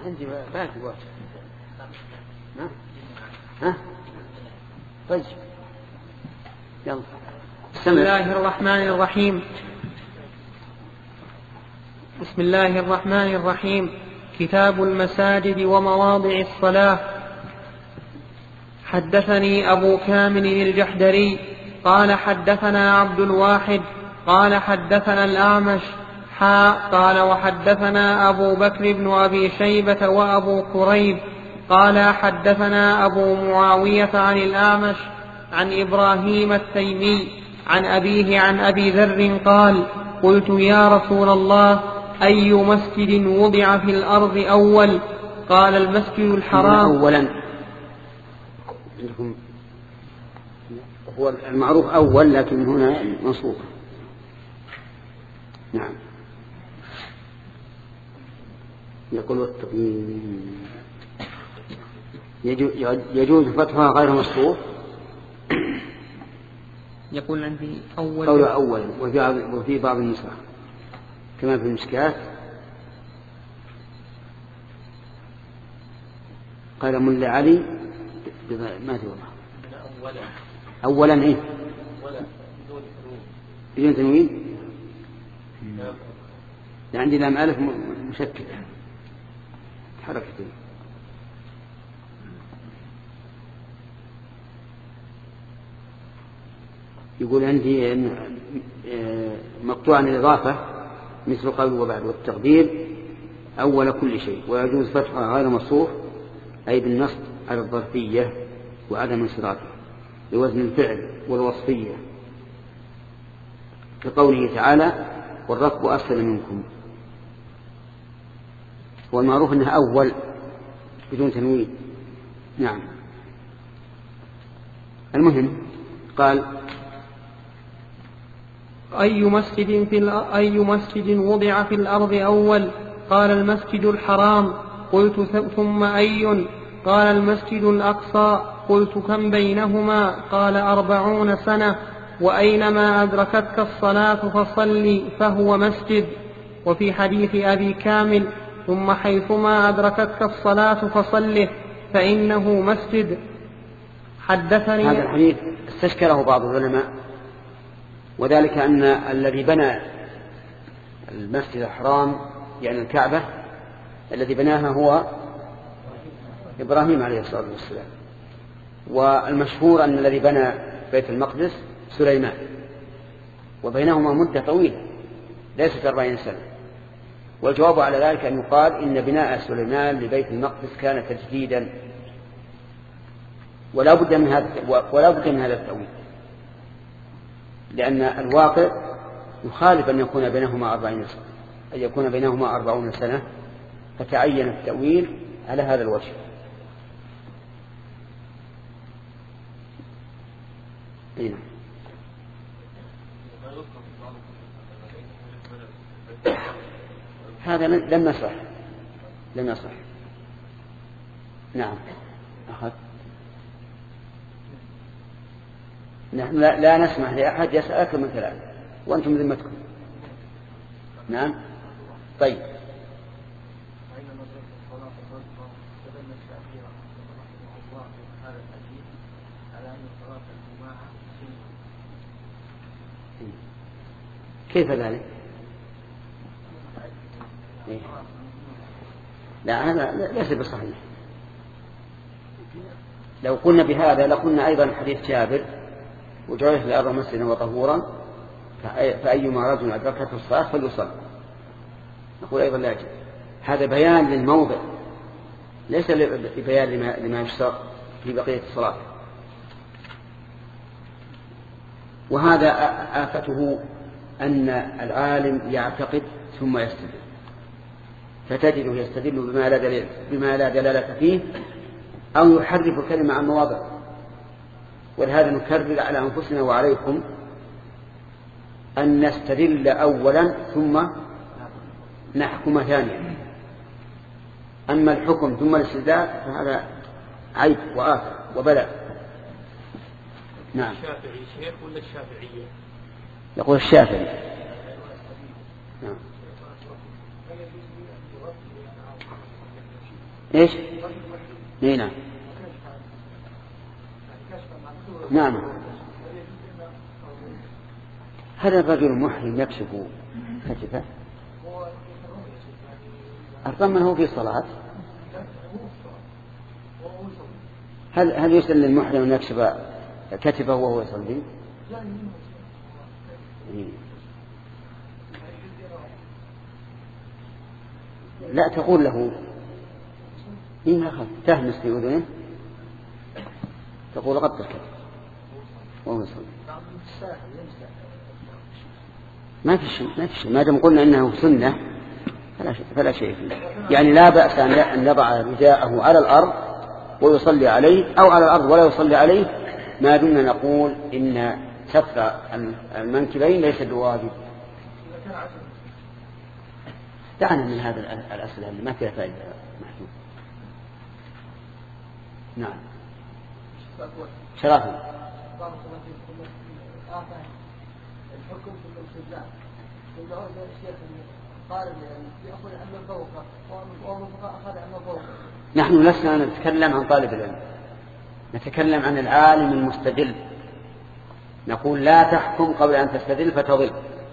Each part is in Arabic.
عندي باقي وقت. ها طيب يلا. بسم الله الرحمن الرحيم. بسم الله الرحمن الرحيم. كتاب المساجد ومواضع الصلاة. حدثني أبو كامل الجحدري قال حدثنا عبد الواحد قال حدثنا الأعمش قال وحدثنا أبو بكر بن أبي شيبة وأبو كريب قال حدثنا أبو معاوية عن الأعمش عن إبراهيم التيمي عن أبيه عن أبي ذر قال قلت يا رسول الله أي مسجد وضع في الأرض أول؟ قال المسجد الحرام. أولا هو المعروف أول لكن هنا منصوب. نعم. يقول يجوز فتحها غير مصروف. يقول عندي أول قول أول وفي بعض النسخ كما في المشكات قال ملا علي ما تقول أولا إيه بدون تنوين. عندي لام ألف مشكلة حركتين. يقول عندي مقطوع عن الإضافة مثل قول وبعد والتقدير أول كل شيء ويجوز فتحها غير مصروف أي بالنصب على الظرفية وعدم انصرافه لوزن الفعل والوصفية كقوله تعالى والركب أسفل منكم. والمعروف أنها أول بدون تنوين. نعم. المهم قال أي مسجد وضع في الأرض أول؟ قال المسجد الحرام. قلت ثم أي؟ قال المسجد الأقصى. قلت كم بينهما؟ قال 40 سنة. وأينما أدركتك الصلاة فصلي فهو مسجد. وفي حديث أبي كامل ثم حيثما أدركتك الصلاة فصله فإنه مسجد. حدثني. هذا الحديث استشكله بعض العلماء وذلك أن الذي بنى المسجد الحرام يعني الكعبة الذي بناها هو إبراهيم عليه الصلاة والسلام. والمشهور أن الذي بنى بيت المقدس سليمان وبينهما مدة طويلة ليست 40 سنة. والجواب على ذلك أن يقال إن بناء سليمان لبيت المقدس كان تجديدا ولا بد من هذا التأويل لأن الواقع يخالف أن يكون بينهما 40 سنة أن يكون بينهما 40 سنة فتعين التأويل على هذا الوجه. هذا لم يصح. نعم. نحن لا نسمح لأحد يسألكم من كلام وأنتم ذمتكم. نعم. طيب. كيف ذلك؟ لا هذا ليس بصحيح. لو قلنا بهذا لقلنا أيضا حديث جابر وجعلت الأرض مسجدا وطهورا فأيما رجل أدركته الصلاة فليصلي. نقول أيضا لا يجب. هذا بيان للموضع ليس بيان لما يشترط في بقية الصلاة. وهذا آفته أن العالم يعتقد ثم يستدل فتجده يستدل بما لا دلالة فيه أو يحرف الكلمة عن مواضع. ولهذا نكرر على أنفسنا وعليكم أن نستدل أولا ثم نحكم ثانيا. أما الحكم ثم الاستدلال فهذا عيب وآفة وبلاء. نعم. الشافعي شيخ ولا الشافعية؟ يقول الشافعي. نعم. إيش؟ نعم نعم. هل الرجل المحرم يكشف كتفه؟ أرطم هو في صلاة. هل يسن للمحرم أن يكشف كتفه وهو يصلي؟ لا، تقول له إنها خف تهمس في أذنه، تقول غطى الكتف وهو يصلي. ما في شيء ما دام قلنا إنه سنة فلا شيء فيه. يعني لا بأس أن يضع رداءه على الأرض ويصلي عليه، أو على الأرض ولا يصلي عليه، ما دمنا نقول إن ستر المنكبين ليس بواجب. دعنا من هذا الأسئلة اللي ما فيها فائدة محدود. نعم. شرافة. الحكم في الاستدلال يقول الشيخ قال يأخذ عن الفوق أخذ عن الفوق. نحن لسنا نتكلم عن طالب العلم، نتكلم عن العالم المستدل. نقول لا تحكم قبل أن تستدل فتضل،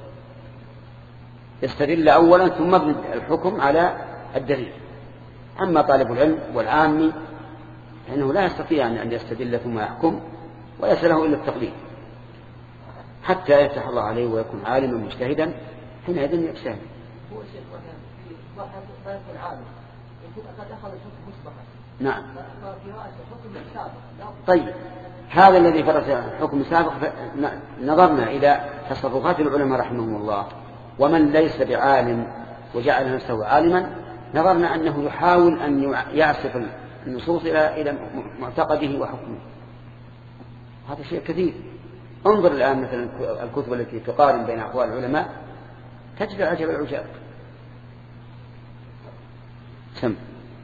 استدل أولا ثم ابن الحكم على الدليل. أما طالب العلم والعامي فإنه لا يستطيع أن يستدل ثم يحكم، وليس له إلا التقليد حتى يفتح الله عليه ويكون عالما مجتهدا، حينئذ يجتهد. هو شيخ في ضحى العالم يقول قد أخذ الحكم مسبقا. نعم. ففي رأس الحكم السابق. طيب هذا الذي فرض الحكم السابق نظرنا إلى تصرفات العلماء رحمهم الله، ومن ليس بعالم وجعل نفسه عالما نظرنا أنه يحاول أن يعصف النصوص إلى معتقده وحكمه. هذا شيء كثير. انظر الآن مثلا الكتب التي تقارن بين أقوال العلماء تجد عجب العجاب. سم.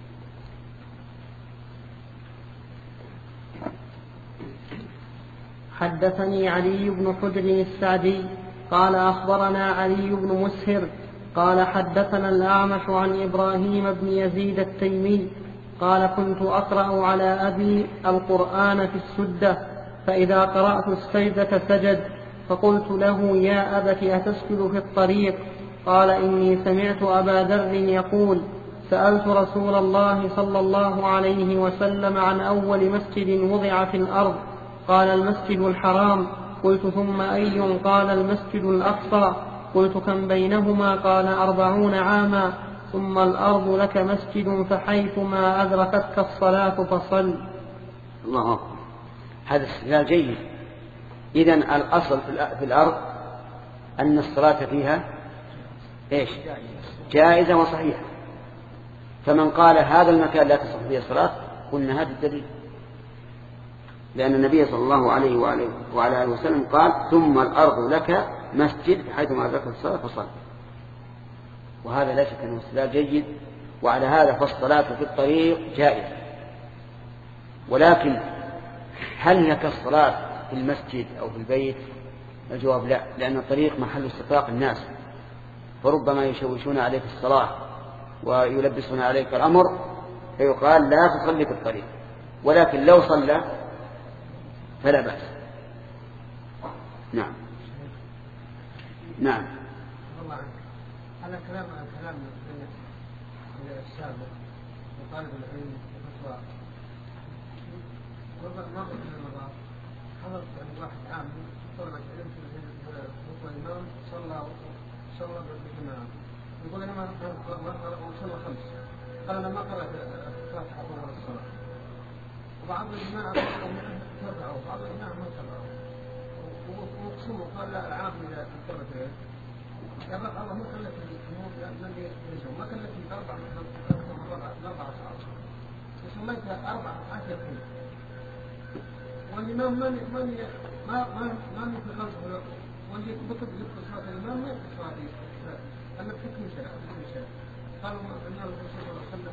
حدثني علي بن حجر السعدي قال أخبرنا علي بن مسهر قال حدثنا الأعمش عن إبراهيم بن يزيد التيمي قال كنت أقرأ على أبي القرآن في السدة، فإذا قرأت السجدة سجد، فقلت له يا أبت أتسجد في الطريق؟ قال إني سمعت أبا ذر يقول سألت رسول الله صلى الله عليه وسلم عن أول مسجد وضع في الأرض، قال المسجد الحرام. قلت ثم أي؟ قال المسجد الأقصى. قلت كم بينهما؟ قال 40 عاما. ثم الأرض لك مسجد فحيثما أدركتك الصلاة فصل. الله أكبر. هذا استدلال جيد. إذن الأصل في الأرض أن الصلاة فيها إيش؟ جائزة وصحيحة. فمن قال هذا المكان لا تصح فيه الصلاة قلنا هذا الدليل، لأن النبي صلى الله عليه وعلى آله وسلم قال ثم الأرض لك مسجد حيثما أدركت الصلاة فصل. وهذا لا شك أنه استدلال جيد. وعلى هذا فالصلاة في الطريق جائزة. ولكن هل لك الصلاة في المسجد أو في البيت؟ الجواب لا، لأن الطريق محل استطلاق الناس، فربما يشوشون عليك الصلاة ويلبسون عليك الأمر فيقال لا تصلي في الطريق. ولكن لو صلى فلا بأس. نعم. نعم. هذا كلام السابق وطالب العلم وفتوى ما قلت لنا حضرت واحد عام طلبة علم في الإمام صلى بالإمام يقول أنا ما صلى 5 قال أنا ما قرأت الفاتحة طول الصلاة، وبعض الجماعة تبعوا وبعض الجماعة ما تبعوا وقسموا قال لا العام إذا تبت يا رب الله ما خلت الأمور لم يجوا ما خلت 4 ساعات وسميتها 14 كلمة، والإمام ما في خلفه، واللي بطل يبقى صلاة الإمام ما يبقى صلاة أنا بحكم شيء قالوا أن الرسول صلى الله عليه وسلم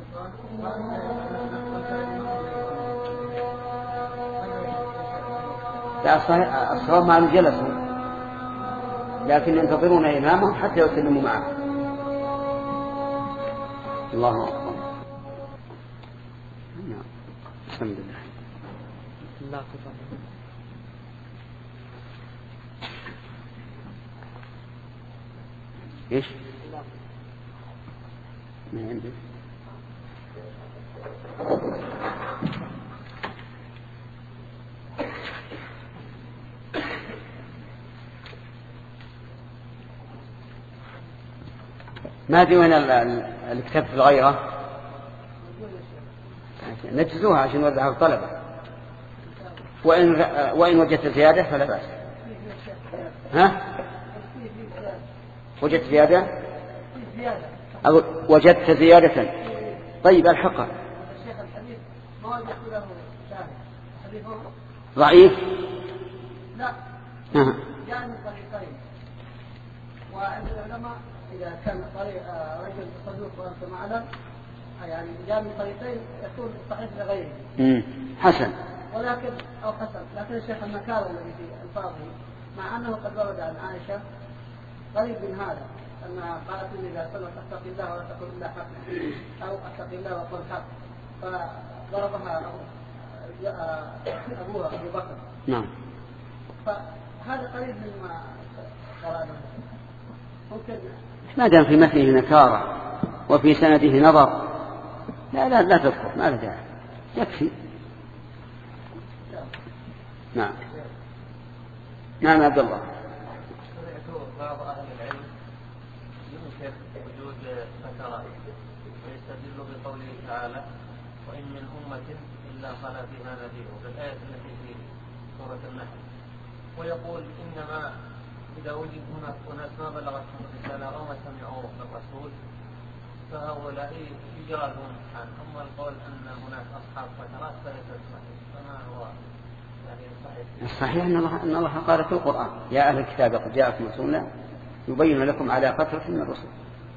قال الصواب مع جلسوا لكن ينتظرون إمامهم حتى يسلموا معه. الله أكبر. الحمد لله. لا تفضل. ايش؟ ما عندي. ما أدري وين الكتاب في الغيرة، نجزوها عشان نوزعها الطلبة، وإن وجدت زيادة فلا بأس. ها؟ وجدت زيادة؟ أو وجدت زيادة؟ طيب الحقها. ضعيف؟ لا. يعني طريقين. وعند العلماء إذا كان طريق رجل صدوق وأنت معلم يعني جاء من طريقين يكون صحيح لغيره. حسن. ولكن أو حسن، لكن الشيخ النكال الذي في الفاظه مع أنه قد ورد عن عائشة قريب من هذا، أنها قالت إن إذا صلت اتق الله ولا تقل إلا حق، أو اتق الله وقل حق، فضربها أبوها أبو بكر. نعم. فهذا قريب مما قرأنا. ممكن ما دام في متنه نكارة وفي سنده نظر لا تذكر، ما له داعي، يكفي. نعم. نعم عبد الله. سمعت بعض أهل العلم ينكر وجود فترات ويستدل بقوله تعالى وإن من أمة إلا خلا فيها نذير، وفي الآية التي في سورة النحل، ويقول إنما إذا وجد هناك أناس ما بلغتهم الرسالة أو ما سمعوا بالرسول فهؤلاء يجازون عنه. أما القول أن هناك أصحاب فترات فليس صحيح. فما هو الصحيح أن الله قال في القرآن يا أهل الكتاب قد جاءكم رسولنا يبين لكم على فترة من الرسل.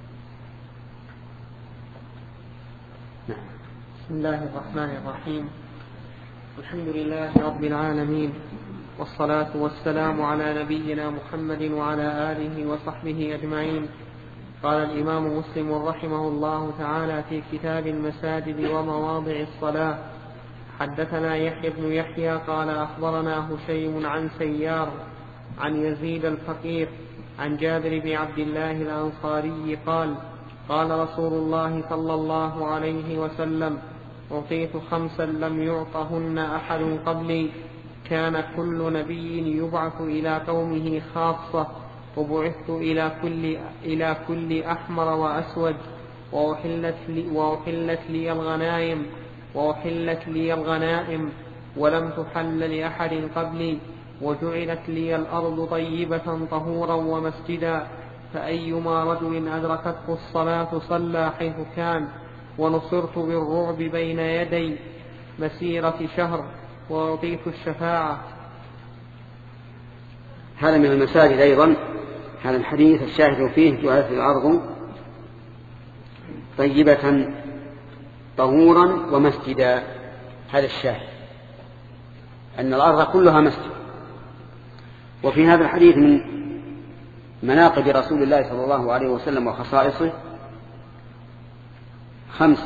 بسم الله الرحمن الرحيم. الحمد لله رب العالمين، والصلاة والسلام على نبينا محمد وعلى آله وصحبه أجمعين. قال الإمام مسلم رحمه الله تعالى في كتاب المساجد ومواضع الصلاة: حدثنا يحيى بن يحيى قال أخبرنا هشيم عن سيار عن يزيد الفقير عن جابر بن عبد الله الأنصاري قال: قال رسول الله صلى الله عليه وسلم: أعطيت 5 لم يعطهن أحد قبلي، كان كل نبي يبعث إلى قومه خاصة، وبعثت إلى كل أحمر وأسود، وأحلت لي الغنائم ولم تحل لأحد قبلي، وجعلت لي الأرض طيبة طهورا ومسجدا، فأيما رجل أدركته الصلاة صلى حيث كان، ونصرت بالرعب بين يدي مسيرة شهر، وأعطيت الشفاعة. هذا من المساجد أيضا، هذا الحديث الشاهد فيه: جعلت الأرض طيبة طهورا ومسجدا. هذا الشاهد أن الأرض كلها مسجد. وفي هذا الحديث من مناقب رسول الله صلى الله عليه وسلم وخصائصه 5.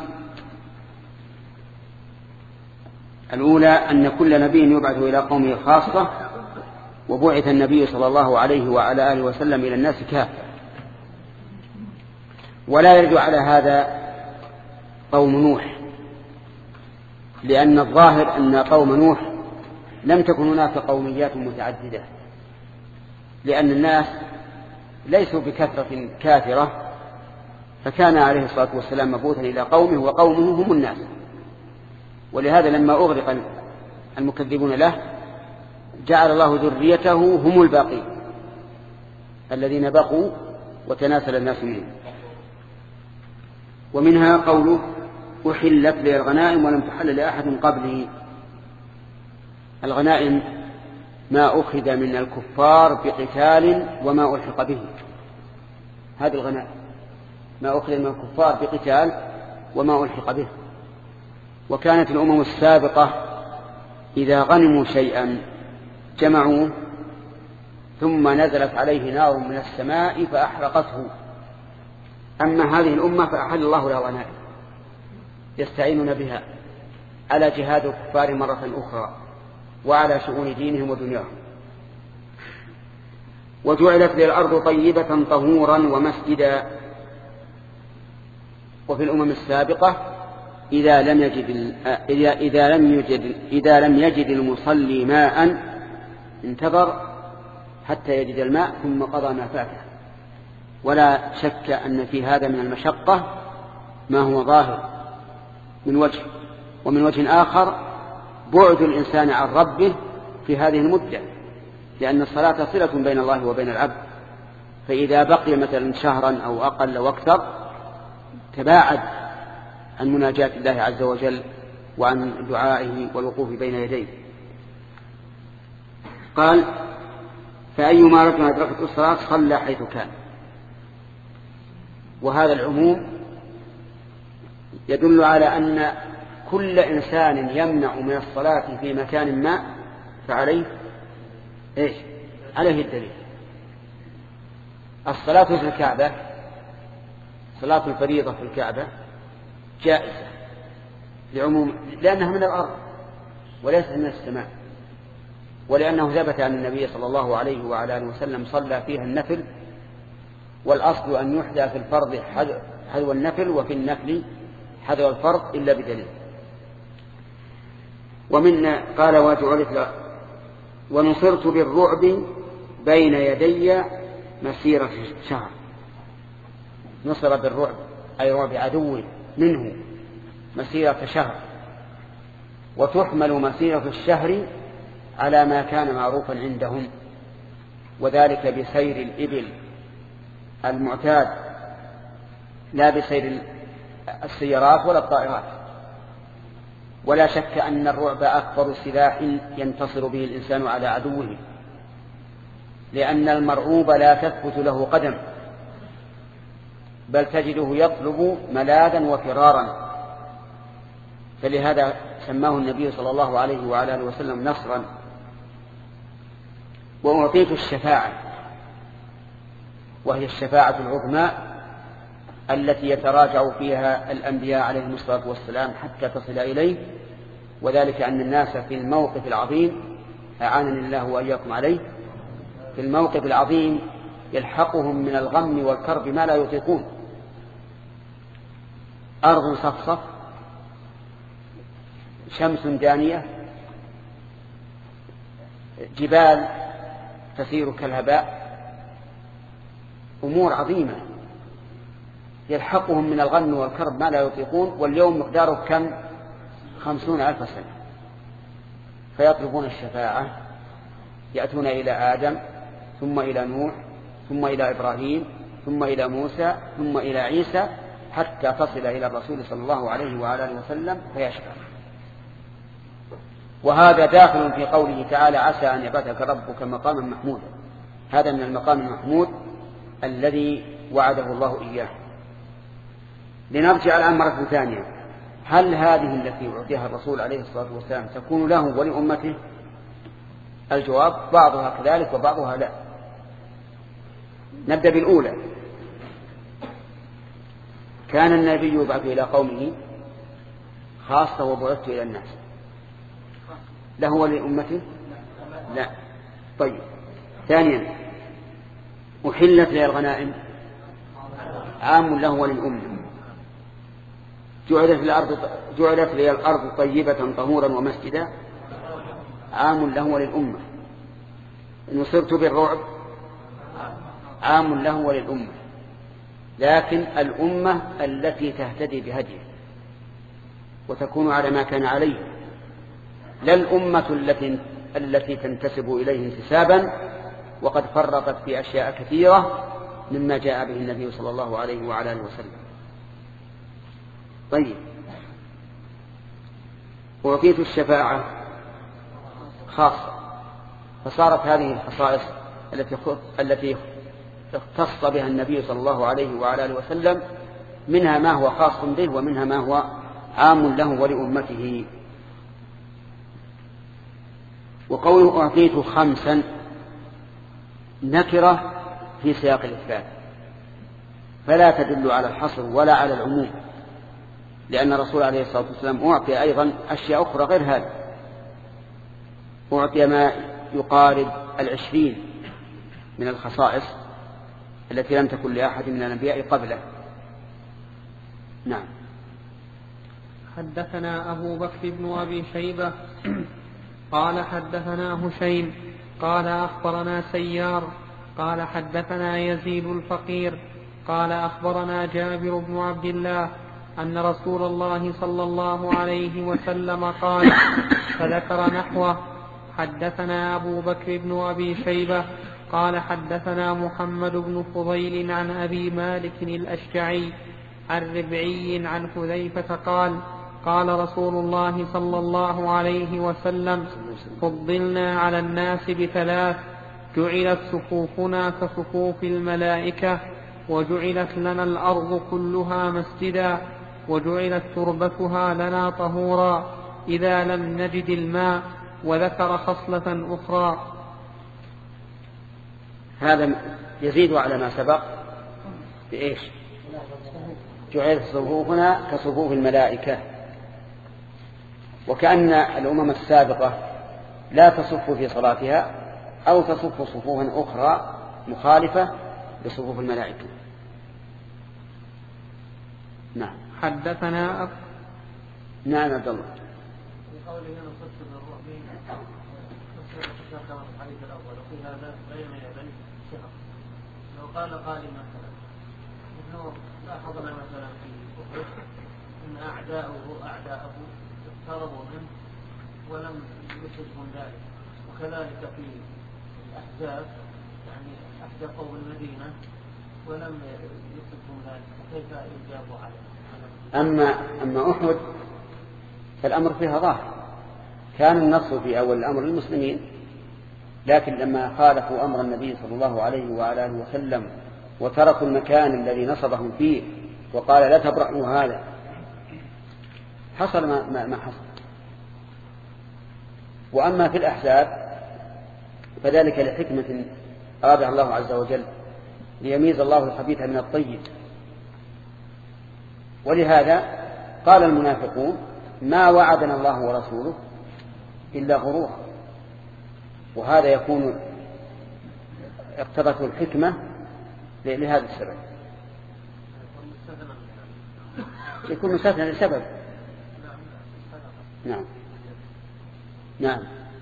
الأولى أن كل نبي يبعث إلى قومه خاصة، وبعث النبي صلى الله عليه وعلى آله وسلم إلى الناس كافة. ولا يرد على هذا قوم نوح، لأن الظاهر أن قوم نوح لم تكن هناك قوميات متعددة، لأن الناس ليسوا بكثرة كافرة، فكان عليه الصلاة والسلام مبعوثا إلى قومه وقومه هم الناس. ولهذا لما أغرق المكذبون له جعل الله ذريته هم الباقين الذين بقوا وتناسل الناس منهم. ومنها قوله: أحلت لي الغنائم ولم تحل لأحد قبلي. الغنائم ما أخذ من الكفار بقتال وما ألحق به، هذه الغنائم ما أخذ من الكفار بقتال وما ألحق به. وكانت الأمم السابقة إذا غنموا شيئا جمعوه ثم نزلت عليه نار من السماء فأحرقته. أما هذه الأمة فأحل الله لها غنائم يستعينون بها على جهاد الكفار مرة أخرى وعلى شؤون دينهم ودنياهم. وجعلت لي الأرض طيبة طهورا ومسجدا. وفي الأمم السابقة إذا لم يجد المصلي ماء انتظر حتى يجد الماء ثم قضى ما فاته. ولا شك أن في هذا من المشقة ما هو ظاهر من وجه، ومن وجه آخر بعد الإنسان عن ربه في هذه المدة، لأن الصلاة صلة بين الله وبين العبد، فإذا بقي مثلا شهرا أو أقل أو أكثر تباعد عن مناجاة الله عز وجل وعن دعائه والوقوف بين يديه. قال: فأيما رجل أدركته الصلاة صلى حيث كان. وهذا العموم يدل على أن كل إنسان يمنع من الصلاة في مكان ما فعليه إيش؟ عليه الدليل. الصلاة في الكعبة، صلاة الفريضة في الكعبة جائزة لعموم، لأنها من الأرض وليست من السماء، ولأنه ثبت عن النبي صلى الله عليه وعلى آله وسلم صلى فيها النفل، والأصل أن يحدى في الفرض حذو النفل وفي النفل حذو الفرض إلا بدليل. ومن قال: وجعلت ونصرت بالرعب بين يدي مسيرة شهر. نصر بالرعب أي رعب عدو منه مسيرة شهر، وتحمل مسيرة الشهر على ما كان معروفا عندهم، وذلك بسير الإبل المعتاد لا بسير السيارات ولا الطائرات. ولا شك أن الرعب أكبر سلاح ينتصر به الإنسان على عدوه، لأن المرعوب لا تثبت له قدم، بل تجده يطلب ملاذا وفرارا. فلهذا سماه النبي صلى الله عليه وعلى آله وسلم نصرا. وأعطيت الشفاعة، وهي الشفاعة العظمى التي يتراجع فيها الأنبياء عليهم الصلاة والسلام حتى تصل إليه، وذلك أن الناس في الموقف العظيم أعانني الله وإياكم عليه، في الموقف العظيم يلحقهم من الغم والكرب ما لا يطيقون. أرض صفصف، شمس دانية، جبال تسير كالهباء، أمور عظيمة يلحقهم من الغم والكرب ما لا يطيقون، واليوم مقداره كم؟ 50,000 سنة. فيطلبون الشفاعة، يأتون إلى آدم ثم إلى نوح ثم إلى إبراهيم ثم إلى موسى ثم إلى عيسى حتى تصل إلى الرسول صلى الله عليه وعلى آله وسلم فيشفع. وهذا داخل في قوله تعالى: عسى أن يبعثك ربك مقاما محمودا. هذا من المقام المحمود الذي وعده الله إياه. لنرجع الآن مرة ثانية: هل هذه التي أعطيها الرسول عليه الصلاة والسلام تكون له ولأمته؟ الجواب: بعضها كذلك وبعضها لا. نبدأ بالأولى. كان النبي يبعث إلى قومه خاصة وبعثت إلى الناس، له ولأمته؟ لا. طيب. ثانيا: أحلت لي الغنائم، عام له وللأمة. جعلت لي الأرض طيبة طهورا ومسجدا، عام له وللأمة. نصرت بالرعب، عام له وللأمة، لكن الأمة التي تهتدي بهديه وتكون على ما كان عليه، لا الأمة التي تنتسب إليه انتسابا وقد فرطت في أشياء كثيرة مما جاء به النبي صلى الله عليه وعلى آله وسلم. طيب. وأعطيت الشفاعة خاصة، فصارت هذه الخصائص التي اختص بها النبي صلى الله عليه وعلى آله وسلم منها ما هو خاص به ومنها ما هو عام له ولأمته. وقوله أعطيت 5 نكرة في سياق الإثبات، فلا تدل على الحصر ولا على العموم، لأن الرسول عليه الصلاة والسلام أعطي أيضا أشياء أخرى غير هذا، أعطي ما يقارب 20 من الخصائص التي لم تكن لأحد من الأنبياء قبله. نعم. حدثنا أبو بكر بن أبي شيبة قال حدثنا هشيم قال أخبرنا سيار قال حدثنا يزيد الفقير قال أخبرنا جابر بن عبد الله أن رسول الله صلى الله عليه وسلم قال فذكر نحوه. حدثنا أبو بكر بن أبي شيبة قال حدثنا محمد بن فضيل عن أبي مالك الأشجعي عن ربعي عن حذيفة قال قال رسول الله صلى الله عليه وسلم فضلنا على الناس ب3: جعلت صفوفنا كصفوف الملائكة، وجعلت لنا الأرض كلها مسجدا، وجعلت تربتها لنا طهورا إذا لم نجد الماء، وذكر خصلة أخرى. هذا يزيد على ما سبق بإيش؟ جعلت صفوفنا كصفوف الملائكة، وكأن الأمم السابقة لا تصف في صلاتها أو تصف صفوفا أخرى مخالفة لصفوف الملائكة. نعم. حدثنا نعم عبد الله. في قوله نصدق بالرؤيا كما في الحديث الأول، وفي هذا بين يدي شهر. لو قال قائل مثلا إنه لاحظنا مثلا في أحد إن أعداءه اقتربوا منه ولم يصبهم ذلك، وكذلك في الأحزاب يعني أحدقوا المدينة ولم يصبهم ذلك، كيف يجابوا عليه؟ أما أحد فالأمر فيها ظاهر، كان النصر في أول الأمر للمسلمين، لكن لما خالفوا أمر النبي صلى الله عليه وآله وسلم وتركوا المكان الذي نصبهم فيه وقال لا تبرحوا هذا، حصل ما حصل. وأما في الأحزاب فذلك لحكمة أرادها الله عز وجل ليميز الله الخبيث من الطيب، ولهذا قال المنافقون ما وعدنا الله ورسوله إلا غرورا، وهذا يكون اقتضته الحكمة لهذا السبب، يكون مستثنى لسبب. نعم. نعم.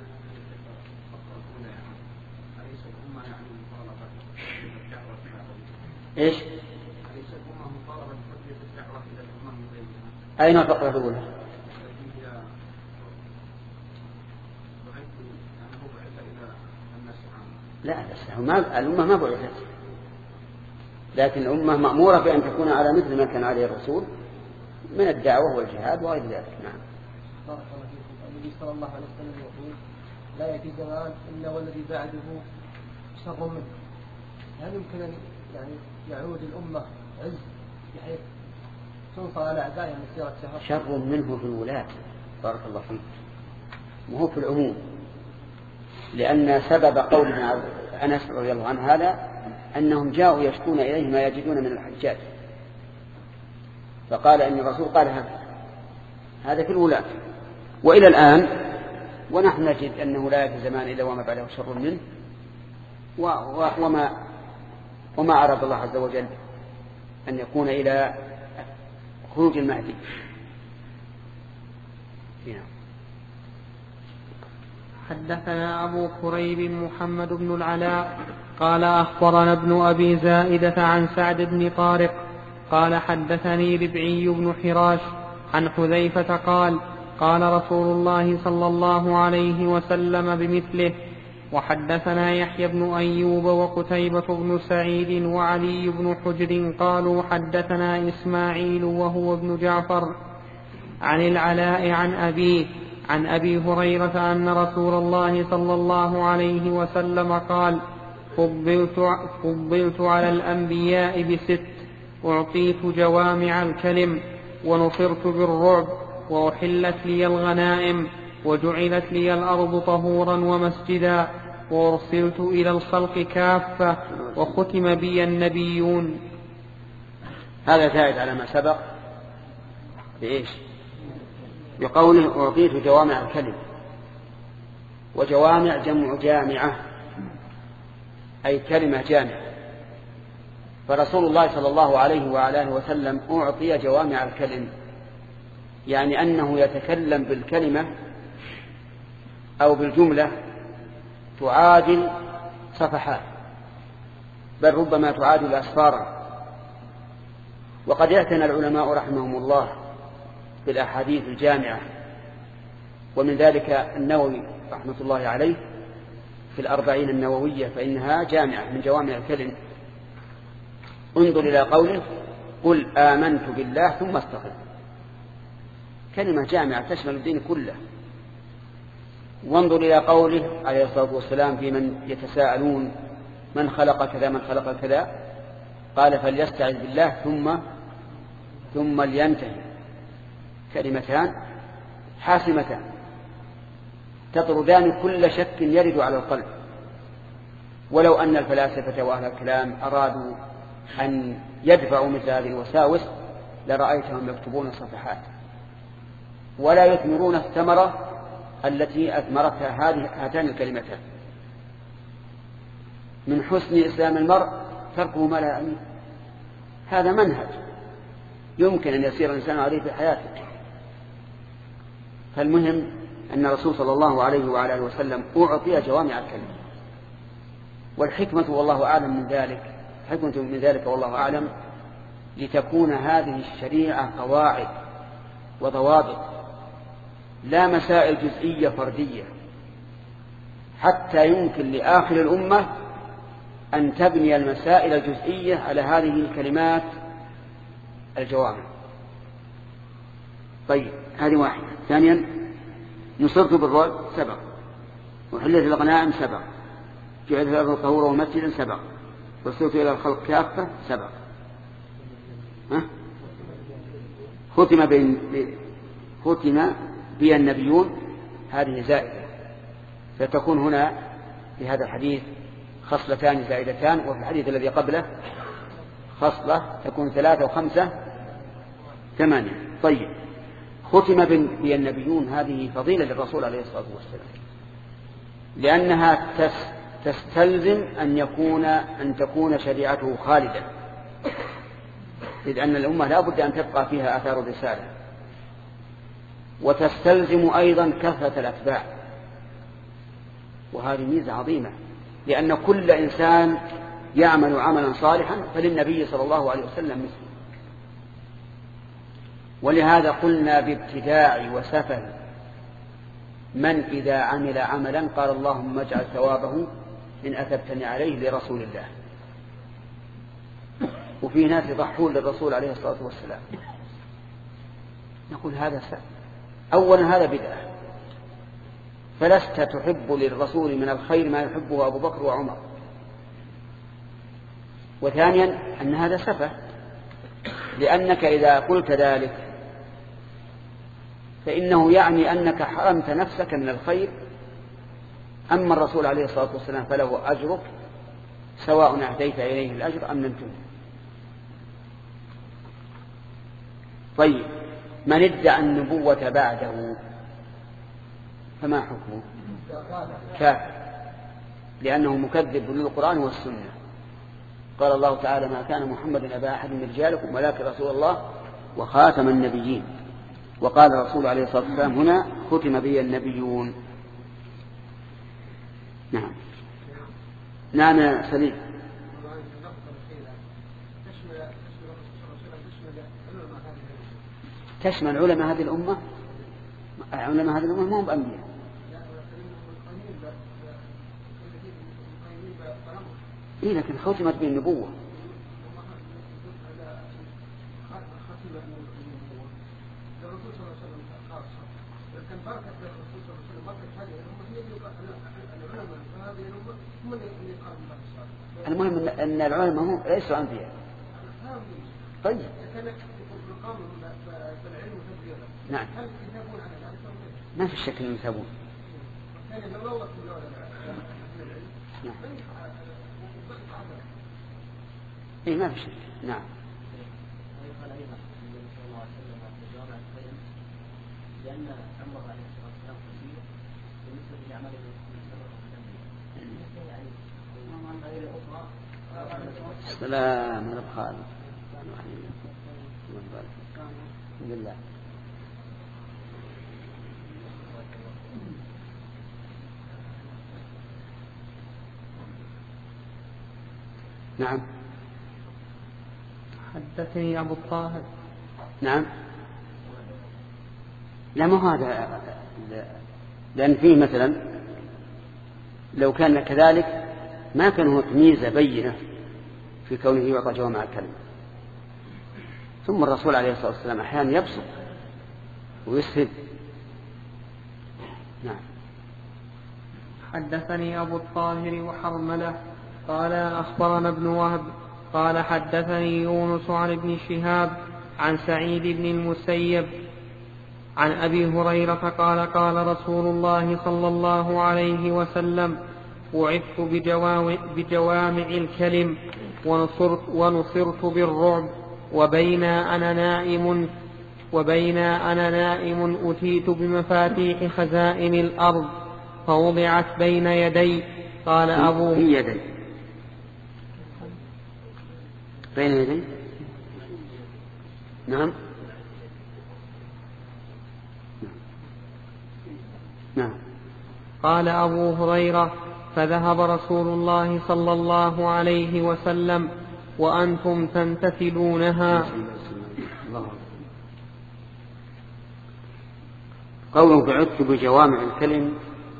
ايش؟ أين الفقرة الأولى؟ لا الأمة ما بعثت، لكن الأمة مأمورة بأن تكون على مثل ما كان عليه الرسول من الدعوة والجهاد وغير ذلك. نعم. النبي صلى الله عليه وسلم يقول لا يأتي زمان إلا والذي بعده شر منه. هل يمكن أن يعود الأمة عز بحيث تنصر على أعدائها مسيرة شر منه في الولاة؟ بارك الله فيك. وهو في العموم، لأن سبب قول أنس رضي الله عنه هذا أنهم جاءوا يشكون إليه ما يجدون من الحجاج، فقال إن الرسول قال هذا في الولاة. وإلى الآن ونحن نجد أنه لا يأتي زمان إلا وما بعده شر منه، وما أراد الله عز وجل أن يكون إلى خروج المهدي. حدثنا أبو كريب محمد بن العلاء قال أخبرنا ابن أبي زائدة عن سعد بن طارق قال حدثني ربعي بن حراش عن حذيفة قال قال رسول الله صلى الله عليه وسلم بمثله. وحدثنا يحيى بن أيوب وقتيبة بن سعيد وعلي بن حجر قالوا حدثنا إسماعيل وهو ابن جعفر عن العلاء عن أبي هريرة أن رسول الله صلى الله عليه وسلم قال فضلت على الأنبياء ب6: أعطيت جوامع الكلم، ونصرت بالرعب، وأحلت لي الغنائم، وجعلت لي الأرض طهورا ومسجدا، وأرسلت إلى الخلق كافة، وختم بي النبيون. هذا زائد على ما سبق بإيش؟ بقوله أعطيت جوامع الكلم. وجوامع جمع جامعة، أي كلمة جامعة. فرسول الله صلى الله عليه وآله وسلم أعطي جوامع الكلم، يعني أنه يتكلم بالكلمة أو بالجملة تعادل صفحات، بل ربما تعادل أسفارا. وقد اعتنى العلماء رحمهم الله بالأحاديث الجامعة، ومن ذلك النووي رحمة الله عليه في الأربعين النووية، فإنها جامعة من جوامع الكلم. انظر إلى قوله قل آمنت بالله ثم استقم، كلمة جامعة تشمل الدين كله. وانظر إلى قوله عليه الصلاة والسلام في من يتساءلون من خلق كذا من خلق كذا، قال فليستعذ بالله ثم لينتهي. كلمتان حاسمتان تطردان كل شك يرد على القلب. ولو أن الفلاسفة وأهل الكلام أرادوا أن يدفعوا مثل هذه الوساوس لرأيتهم يكتبون صفحات ولا يثمرون الثمرة التي أثمرتها هاتان الكلمتان. من حسن إسلام المرء تركه ما لا يعنيه. هذا منهج يمكن أن يسير الإنسان عليه في حياته. فالمهم أن الرسول صلى الله عليه وعلى آله وسلم أعطي جوامع الكلمة. والحكمة والله أعلم من ذلك، حكمة من ذلك والله أعلم، لتكون هذه الشريعة قواعد وضوابط لا مسائل جزئية فردية، حتى يمكن لآخر الأمة أن تبني المسائل الجزئية على هذه الكلمات الجوامع. طيب هذه واحدة. ثانيا نصرت بالرعب سبق، وحلت الغنائم سبق، جعلت الأرض طهورا ومسجدا سبق، وصرت إلى الخلق كافة سبق. ختم بي النبيون هذه زائدة، فتكون هنا في هذا الحديث خصلتان زائدتان، وفي الحديث الذي قبله خصلة تكون 3 و5 8. طيب ختم بي النبيون هذه فضيلة للرسول عليه الصلاة والسلام، لأنها تستلزم أن تكون شريعته خالدة، إذ أن الأمة لا بد أن تبقى فيها آثار الرسالة. وتستلزم أيضا كثرة الأتباع، وهذه ميزة عظيمة، لأن كل إنسان يعمل عملا صالحا فللنبي صلى الله عليه وسلم مثله. ولهذا قلنا بابتداع وسفه من إذا عمل عملا قال اللهم اجعل ثوابه إن أثبتني عليه لرسول الله. وفي ناس يضحون للرسول عليه الصلاة والسلام، نقول هذا أولا هذا بدعة، فلست تحب للرسول من الخير ما يحبه أبو بكر وعمر. وثانيا أن هذا سفه، لأنك إذا قلت ذلك فإنه يعني أنك حرمت نفسك من الخير. أما الرسول عليه الصلاة والسلام فله أجرك سواء أهديت إليه الأجر أم لم تهدي. طيب من ادعى النبوة بعده فما حكمه؟ كافر، لأنه مكذب للقرآن والسنة. قال الله تعالى ما كان محمد أبا أحد من رجالكم ولكن رسول الله وخاتم النبيين. وقال الرسول عليه الصلاة والسلام هنا ختم بي النبيون. نعم يا سليم. تشمل علماء هذه الأمة. علماء هذه الأمة ما هم أنبياء. إيه لكن ختمت بالنبوة. المهم أن العلماء هم ليسوا أنبياء. طيب نعم ما في شك أنهم يثابون. نعم إيه ما في شك. نعم لأن عمر عليه الصلاة والسلام قصير بالنسبة لأعمال السلام على الخالق بالله. نعم. حدثني أبو الطاهر. نعم. لا ما هذا، لأن فيه مثلا لو كان كذلك ما كان هو ميزة بينة في كونه يعطى جوامع الكلم. ثم الرسول عليه الصلاة والسلام أحيانا يبسط ويسهل. نعم. حدثني أبو الطاهر وحرملة قال أخبرنا ابن وهب قال حدثني يونس عن ابن شهاب عن سعيد بن المسيب عن أبي هريرة قال قال رسول الله صلى الله عليه وسلم وعدت بجوامع الكلم ونصرت بالرعب وبين أنا نائم أتيت بمفاتيح خزائن الأرض فوضعت بين يدي. قال أبو يدي بين يدي. نعم. نعم. قال أبو هريرة فذهب رسول الله صلى الله عليه وسلم وأنتم تمتثلونها. قوله بعثت بجوامع الكلم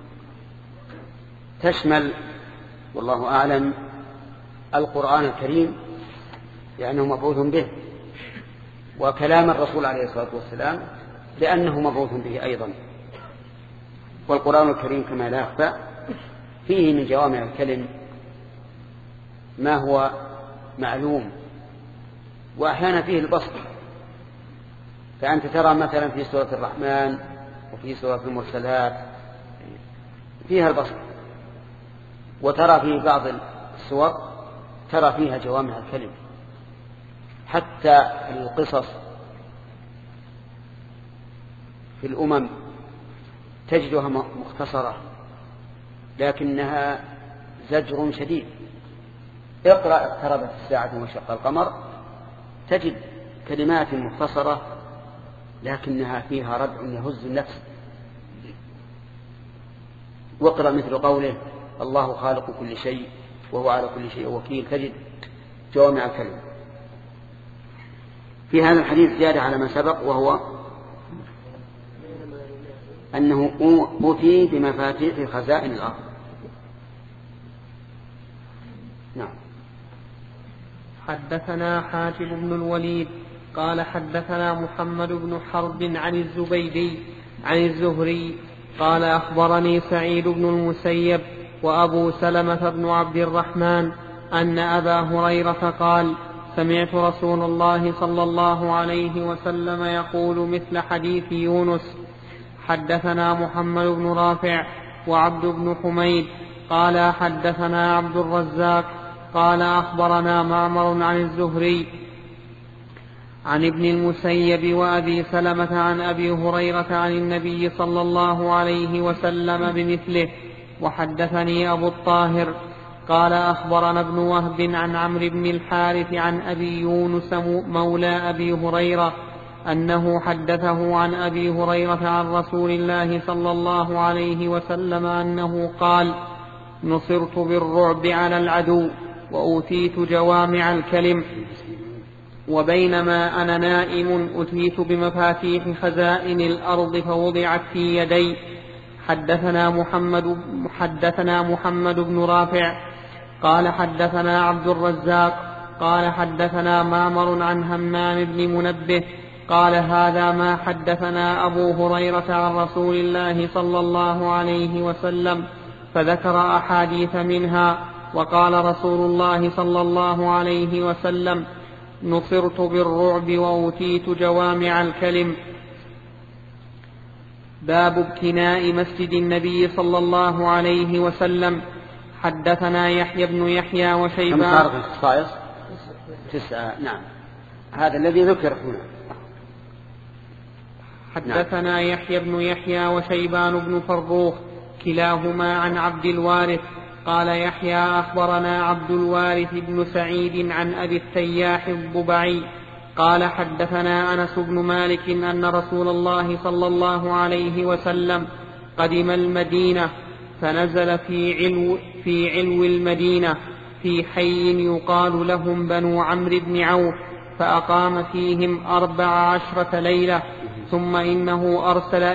تشمل والله أعلم القرآن الكريم لأنه مبعوث به، وكلام الرسول عليه الصلاة والسلام لأنه مبعوث به أيضا. والقرآن الكريم كما لا يخفى فيه من جوامع الكلم ما هو معلوم، وأحيانا فيه البسط. فأنت ترى مثلا في سورة الرحمن وفي سورة المرسلات فيها البسط، وترى في بعض السور ترى فيها جوامع الكلم. حتى القصص في الأمم تجدها مختصرة لكنها زجر شديد. اقرأ اقتربت الساعة وانشق القمر تجد كلمات مختصرة لكنها فيها ردع يهز النفس. واقرأ مثل قوله الله خالق كل شيء وهو على كل شيء وكيل تجد جوامع الكلم. في هذا الحديث زيادة على ما سبق، وهو أنه أوتي بمفاتيح خزائن الأرض. نعم. حدثنا حاتم بن الوليد قال حدثنا محمد بن حرب عن الزبيدي عن الزهري قال أخبرني سعيد بن المسيب وأبو سلمة بن عبد الرحمن أن أبا هريرة قال سمعت رسول الله صلى الله عليه وسلم يقول مثل حديث يونس. حدثنا محمد بن رافع وعبد بن حميد قال حدثنا عبد الرزاق قال أخبرنا معمر عن الزهري عن ابن المسيب وأبي سلمة عن أبي هريرة عن النبي صلى الله عليه وسلم بمثله. وحدثني أبو الطاهر قال أخبرنا ابن وهب عن عمرو بن الحارث عن أبي يونس مولى أبي هريرة أنه حدثه عن أبي هريرة عن رسول الله صلى الله عليه وسلم أنه قال نصرت بالرعب على العدو وأوتيت جوامع الكلم وبينما أنا نائم أتيت بمفاتيح خزائن الأرض فوضعت في يدي. حدثنا محمد بن رافع قال حدثنا عبد الرزاق قال حدثنا معمر عن همام بن منبه قال هذا ما حدثنا أبو هريرة عن رسول الله صلى الله عليه وسلم فذكر أحاديث منها. وقال رسول الله صلى الله عليه وسلم نصرت بالرعب وأوتيت جوامع الكلم. باب ابتناء مسجد النبي صلى الله عليه وسلم. حدثنا يحيى بن يحيى وشيبان. كم صار في الخصائص؟ 9. نعم. هذا الذي ذكر هنا. حدثنا يحيى بن يحيى وشيبان بن فروخ كلاهما عن عبد الوارث قال يحيى أخبرنا عبد الوارث بن سعيد عن أبي التياح الضبعي قال حدثنا أنس بن مالك أن رسول الله صلى الله عليه وسلم قدم المدينة فنزل في علو المدينة في حي يقال لهم بنو عمرو بن عوف فأقام فيهم 14 ليلة ثم إنه أرسل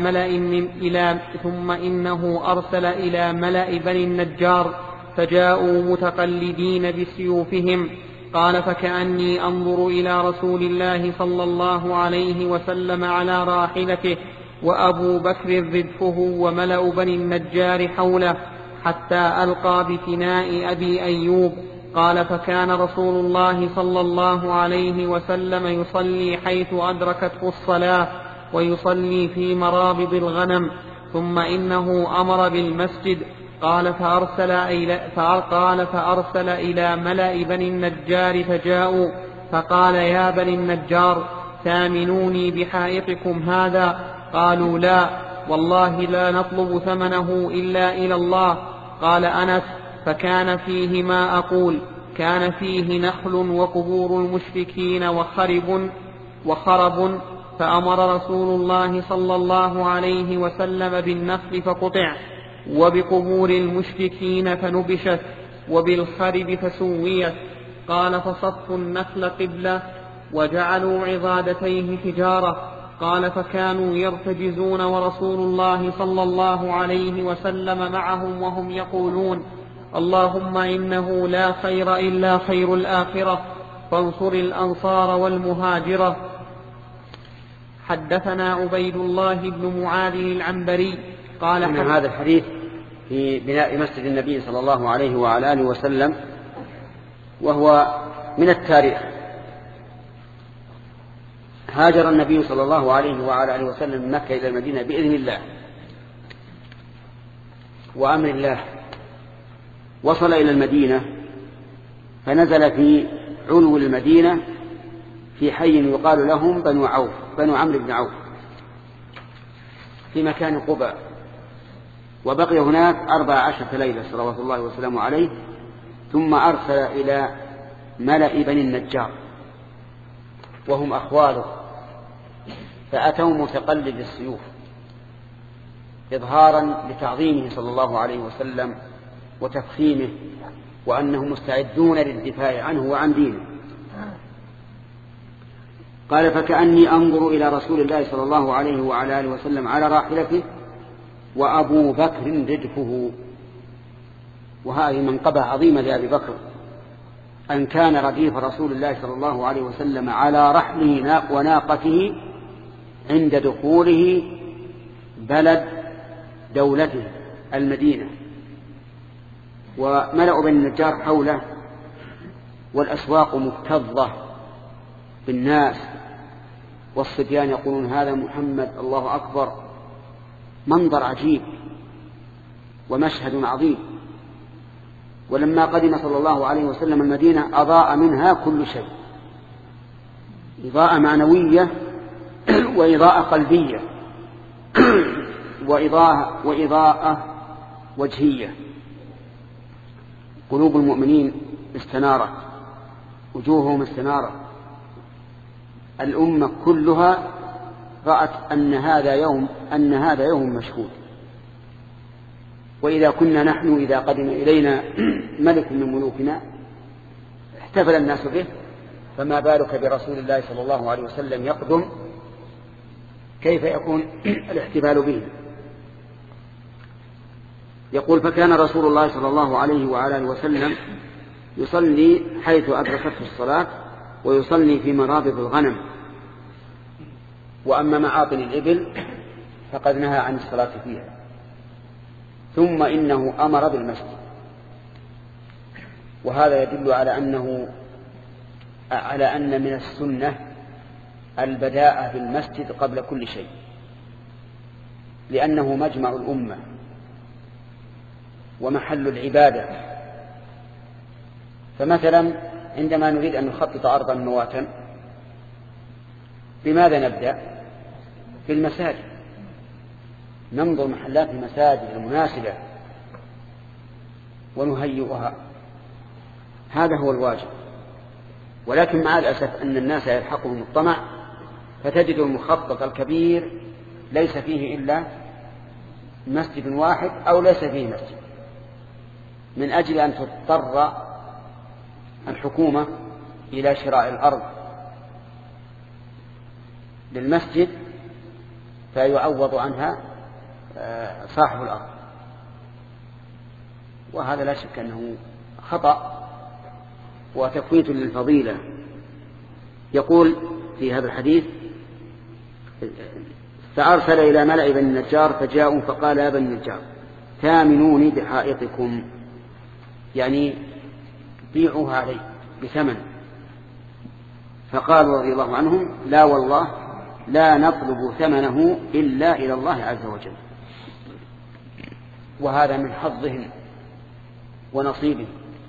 إلى ملأ بني النجار فجاءوا متقلدين بسيوفهم قال فكأني أنظر إلى رسول الله صلى الله عليه وسلم على راحلته وأبو بكر ردفه وملأ بني النجار حوله حتى ألقى بفناء أبي أيوب قال فكان رسول الله صلى الله عليه وسلم يصلي حيث أدركته الصلاة ويصلي في مرابض الغنم ثم إنه أمر بالمسجد قال فأرسل إلى ملأ بني النجار فجاءوا فقال يا بني النجار ثامنوني بحائطكم هذا قالوا لا والله لا نطلب ثمنه إلا إلى الله قال أنس فكان فيه ما أقول كان فيه نخل وقبور المشركين وخرب فأمر رسول الله صلى الله عليه وسلم بالنخل فقطع وبقبور المشركين فنبشت وبالخرب فسويت قال فصفوا النخل قبلة وجعلوا عضادتيه تجارة قال فكانوا يرتجزون ورسول الله صلى الله عليه وسلم معهم وهم يقولون اللهم إنه لا خير إلا خير الآخرة فانصر الأنصار والمهاجرة. حدثنا عبيد الله بن معاذ العنبري قال إن هذا الحديث في بناء مسجد النبي صلى الله عليه وعلى آله وسلم وهو من التاريخ. هاجر النبي صلى الله عليه وعلى آله وسلم من مكة إلى المدينة بإذن الله وأمر الله، وصل إلى المدينة فنزل في علو المدينة في حي يقال لهم بنو عمرو بن عوف في مكان قباء، وبقي هناك 14 ليلة صلوات الله وسلامه عليه، ثم أرسل إلى ملأ بني النجار وهم أخواله، فأتوا متقلد السيوف إظهارا لتعظيمه صلى الله عليه وسلم وتفخيمه وأنهم مستعدون للدفاع عنه وعن دينه. قال فكأني أنظر إلى رسول الله صلى الله عليه وعلى آله وسلم على راحلته وأبو بكر ردفه. وهذه منقبة عظيمة لأبي بكر أن كان رديف رسول الله صلى الله عليه وسلم على رحله وناقته عند دخوله بلد دولته المدينة، وملأ بني النجار حوله والأسواق مكتظة بالناس والصبيان يقولون هذا محمد الله أكبر. منظر عجيب ومشهد عظيم. ولما قدم صلى الله عليه وسلم المدينة أضاء منها كل شيء، إضاءة معنوية وإضاءة قلبية وإضاءة وجهية. قلوب المؤمنين استنارت، وجوههم استنارت، الأمة كلها رأت أن هذا يوم مشهود. وإذا كنا نحن إذا قدم إلينا ملك من ملوكنا احتفل الناس به، فما بالك برسول الله صلى الله عليه وسلم يقدم، كيف يكون الاحتفال به؟ يقول فكان رسول الله صلى الله عليه وعلى آله وسلم يصلي حيث أدركته الصلاة ويصلي في مرابض الغنم، وأما معاطن الإبل فقد نهى عن الصلاة فيها. ثم إنه أمر بالمسجد، وهذا يدل على أن من السنة البداءة بالمسجد قبل كل شيء، لأنه مجمع الأمة ومحل العبادة. فمثلا عندما نريد أن نخطط أرضا مواتا بماذا نبدأ؟ في المساجد، ننظر محلات المساجد المناسبة ونهيئها، هذا هو الواجب. ولكن مع الأسف أن الناس يلحقهم الطمع، فتجد المخطط الكبير ليس فيه إلا مسجد واحد أو ليس فيه مسجد، من أجل أن تضطر الحكومة إلى شراء الأرض للمسجد فيعوض عنها صاحب الأرض، وهذا لا شك أنه خطأ وتفويت للفضيلة. يقول في هذا الحديث: فأرسل إلى ملأ بني النجار فجاءوا فقال: يا بني النجار ثامنوني بحائطكم، يعني بيعوها علي بثمن. فقالوا رضي الله عنهم: لا والله لا نطلب ثمنه إلا إلى الله عز وجل. وهذا من حظهم ونصيبهم.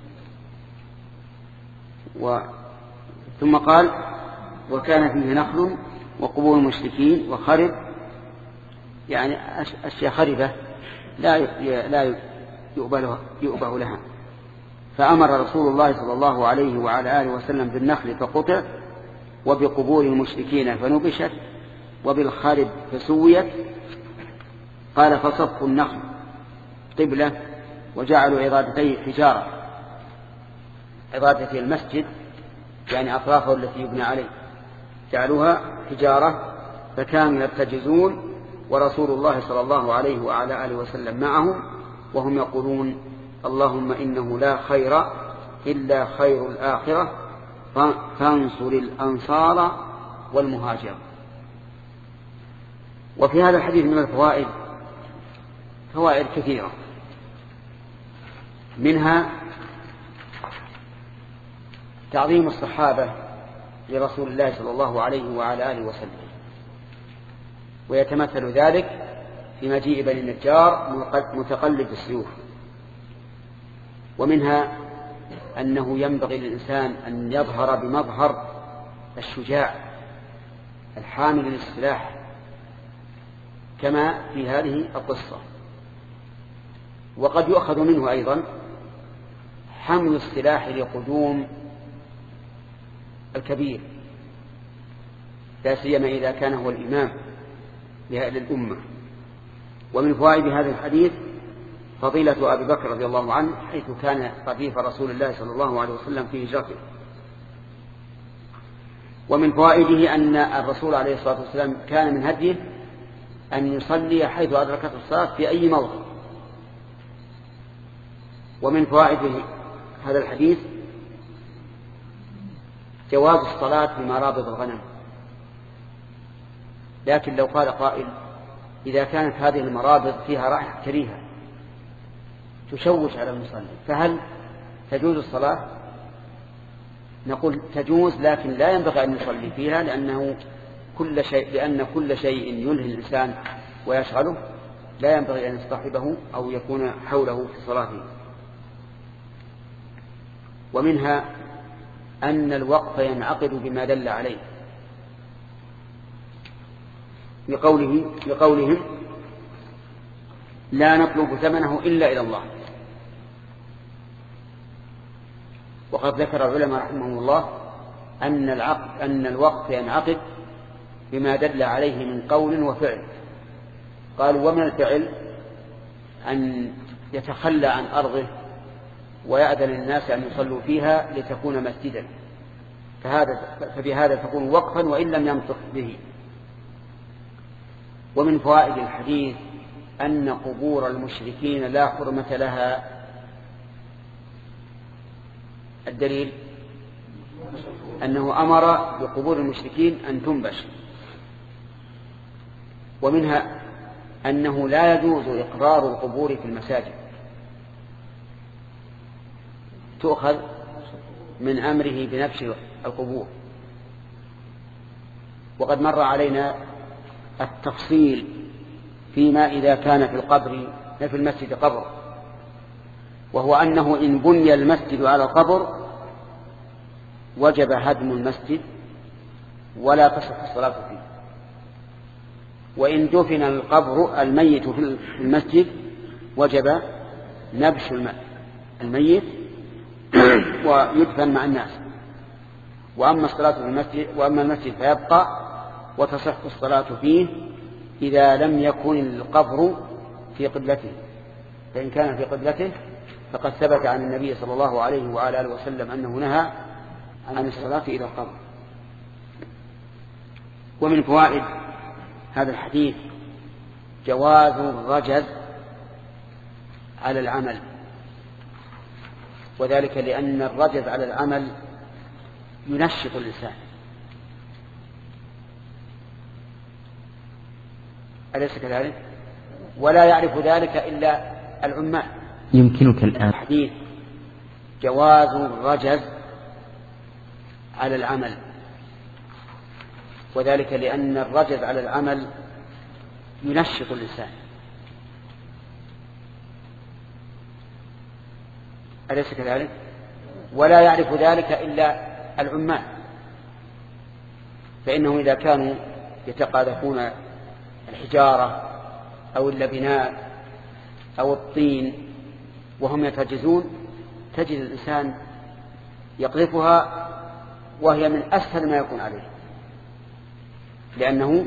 ثم قال: وكان فيه نخل وقبور المشركين وخرب، يعني أشياء خربة لا يؤبه لها. فأمر رسول الله صلى الله عليه وعلى آله وسلم بالنخل فقطع، وبقبور المشركين فنبشت، وبالخرب فسويت. قال: فصفوا النخل قبلة، وجعلوا عضادتي حجارة، عضادتي المسجد يعني أطرافه التي يبنى عليه جعلوها حجارة، فكانوا يرتجزون ورسول الله صلى الله عليه وعلى آله وسلم معهم، وهم يقولون: اللهم إنه لا خير إلا خير الآخرة فانصر الأنصار والمهاجر. وفي هذا الحديث من الفوائد فوائد كثيرة، منها تعظيم الصحابة لرسول الله صلى الله عليه وعلى آله وسلم، ويتمثل ذلك في مجيء بني النجار متقلد السيوف. ومنها أنه ينبغي للإنسان أن يظهر بمظهر الشجاع الحامل للسلاح كما في هذه القصة. وقد يؤخذ منه أيضا حمل السلاح لقدوم الكبير، لا سيما إذا كان هو الإمام للأمة. ومن فوائد هذا الحديث فضيلة أبي بكر رضي الله عنه، حيث كان رديف رسول الله صلى الله عليه وسلم في هجرته. ومن فوائده أن الرسول عليه الصلاة والسلام كان من هديه أن يصلي حيث أدركته الصلاة في أي موضع. ومن فوائد هذا الحديث جواز الصلاة في مرابض الغنم. لكن لو قال قائل: إذا كانت هذه المرابض فيها رائحة كريهة تشوش على المصلي فهل تجوز الصلاة؟ نقول تجوز، لكن لا ينبغي أن يصلي فيها، لأن كل شيء يلهي الإنسان ويشغله لا ينبغي أن يصطحبه أو يكون حوله في صلاته. ومنها أن الوقف ينعقد بما دل عليه، لقولهم: لا نطلب ثمنه إلا إلى الله. وقد ذكر العلماء رحمهم الله أن الوقف ينعقد بما دل عليه من قول وفعل. قالوا: ومن الفعل أن يتخلى عن أرضه ويأذن الناس أن يصلوا فيها لتكون مسجدا، فبهذا تكون وقفا وإن لم ينطق به. ومن فوائد الحديث أن قبور المشركين لا حرمة لها. الدليل أنه أمر بقبور المشركين أن تنبش. ومنها أنه لا يجوز إقرار القبور في المساجد، تؤخذ من أمره بنبش القبور. وقد مر علينا التفصيل فيما إذا كان في المسجد قبر، وهو أنه إن بني المسجد على القبر وجب هدم المسجد ولا تصح الصلاة فيه. وإن دفن القبر الميت في المسجد وجب نبش الميت ويدفن مع الناس. وأما الصلاة في المسجد وأما المسجد فيبقى وتصح الصلاة فيه إذا لم يكن القبر في قبلته، فإن كان في قبلته فقد ثبت عن النبي صلى الله عليه وعلى آله وسلم أنه نهى عن الصلاة إلى القبر. ومن فوائد هذا الحديث جواز الرجز على العمل، وذلك لأن الرجز على العمل ينشط الإنسان، أليس كذلك؟ ولا يعرف ذلك إلا العمال. يمكنك الآن حديث جواز الرجز على العمل، وذلك لأن الرجز على العمل ينشط الإنسان، أليس كذلك؟ ولا يعرف ذلك إلا العمال، فإنهم إذا كانوا يتقاذفون الحجارة أو اللبناء أو الطين وهم يترجزون تجد الإنسان يقذفها وهي من أسهل ما يكون عليه، لأنه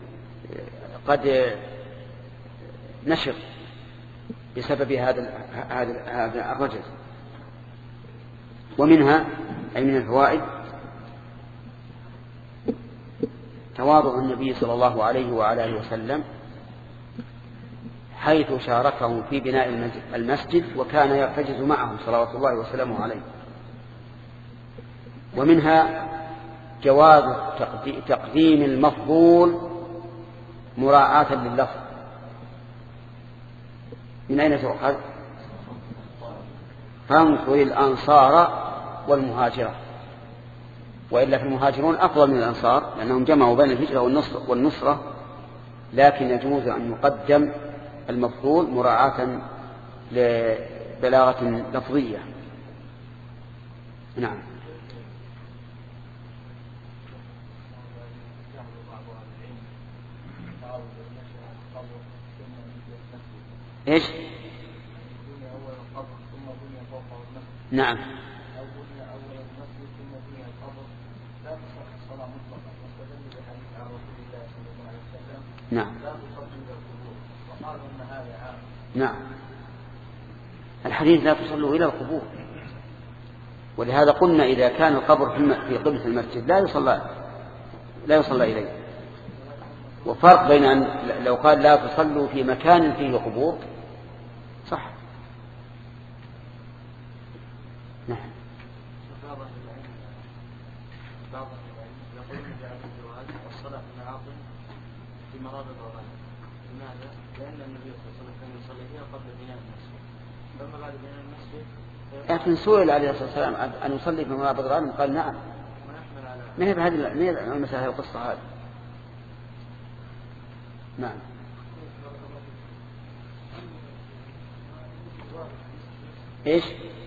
قد نشط بسبب هذا الرجز. ومنها أي من الفوائد تواضع النبي صلى الله عليه وعلى آله وسلم حيث شاركهم في بناء المسجد وكان يرتجز معهم صلوات الله وسلامه عليه. ومنها جواز تقديم المفضول مراعاة لللفظ. من أين تؤخذ؟ فانصر الأنصار والمهاجرة، وإلا في المهاجرون أفضل من الأنصار لأنهم جمعوا بين الهجرة والنصرة، لكن يجوز أن يقدم المفضول مراعاة لبلاغة لفظية. نعم. إيش؟ نعم. نعم. نعم. الحديث لا تصلوا إلى القبور، ولهذا قلنا إذا كان القبر في قبلة المسجد لا يصلى إليه. وفرق بين أن لو قال لا تصلوا في مكان فيه قبور صح. نعم. الصلاة المعاصي في مرابط الغنم. لماذا؟ لأن النبي صلى الله عليه وسلم كان يصلي فيها قبل بناء المسجد، فلما بعد بناء المسجد لكن سئل عليه الصلاة والسلام أن يصلي في مرابط الغنم قال نعم. ما هي بهذه المسألة القصة هذه. نعم. إيش؟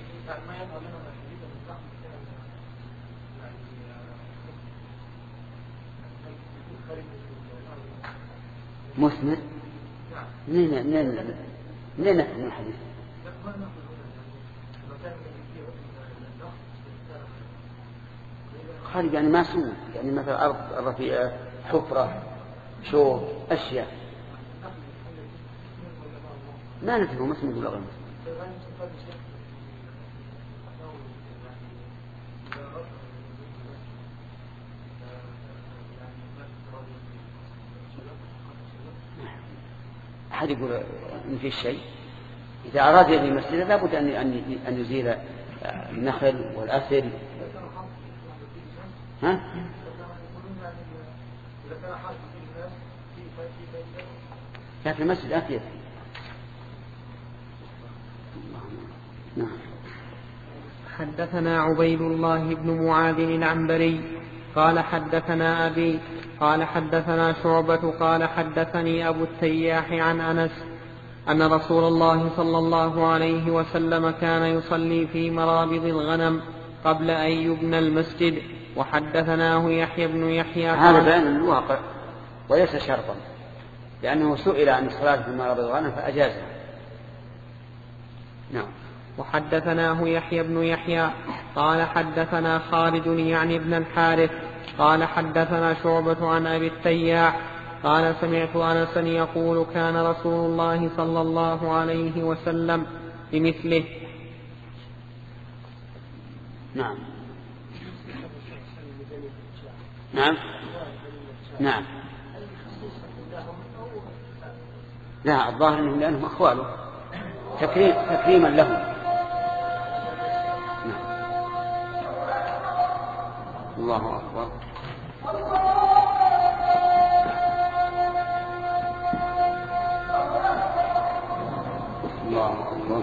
مثمر؟ منين نفهم الحديث؟ خارج يعني ما سوى، يعني مثلا أرض رفيعة، حفرة، شوك، أشياء ما نفهم مسمى ولا غير مسمى. أحد يقول إن في شيء إذا أراد يبني مسجدا لابد أن يزيل النخل والأثل. ها؟ لكن المسجد أفيد. نعم. حدثنا عبيد الله بن معاذ العنبري قال حدثنا أبي قال حدثنا شعبة قال حدثني أبو التياح عن أنس أن رسول الله صلى الله عليه وسلم كان يصلي في مرابض الغنم قبل أن يبنى المسجد. وحدثناه يحيى بن يحيى هذا بيان الواقع وليس شرطا، لأنه سئل عن الصلاة في المرض والغنم فأجازها. نعم. وحدثناه يحيى بن يحيى قال حدثنا خالد يعني بن الحارث قال حدثنا شعبة عن أبي التياح قال سمعت أنسا يقول كان رسول الله صلى الله عليه وسلم بمثله. نعم. نعم. نعم. لا، الظاهر أنهم لأنهم أخواله تكريما لهم. نعم. الله أكبر. الله أكبر.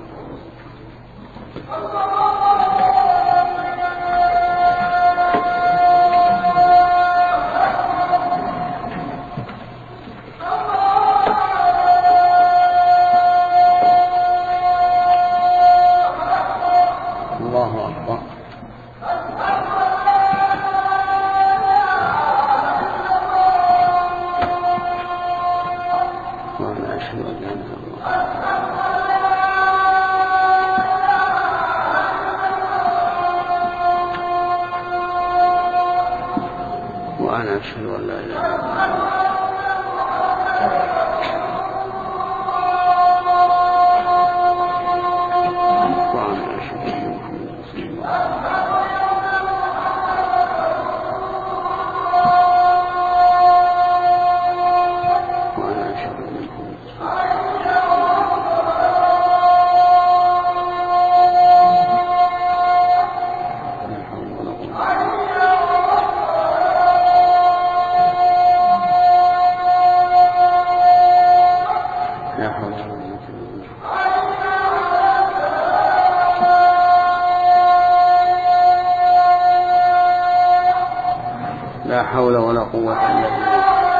لا حول ولا قوة إلا بالله.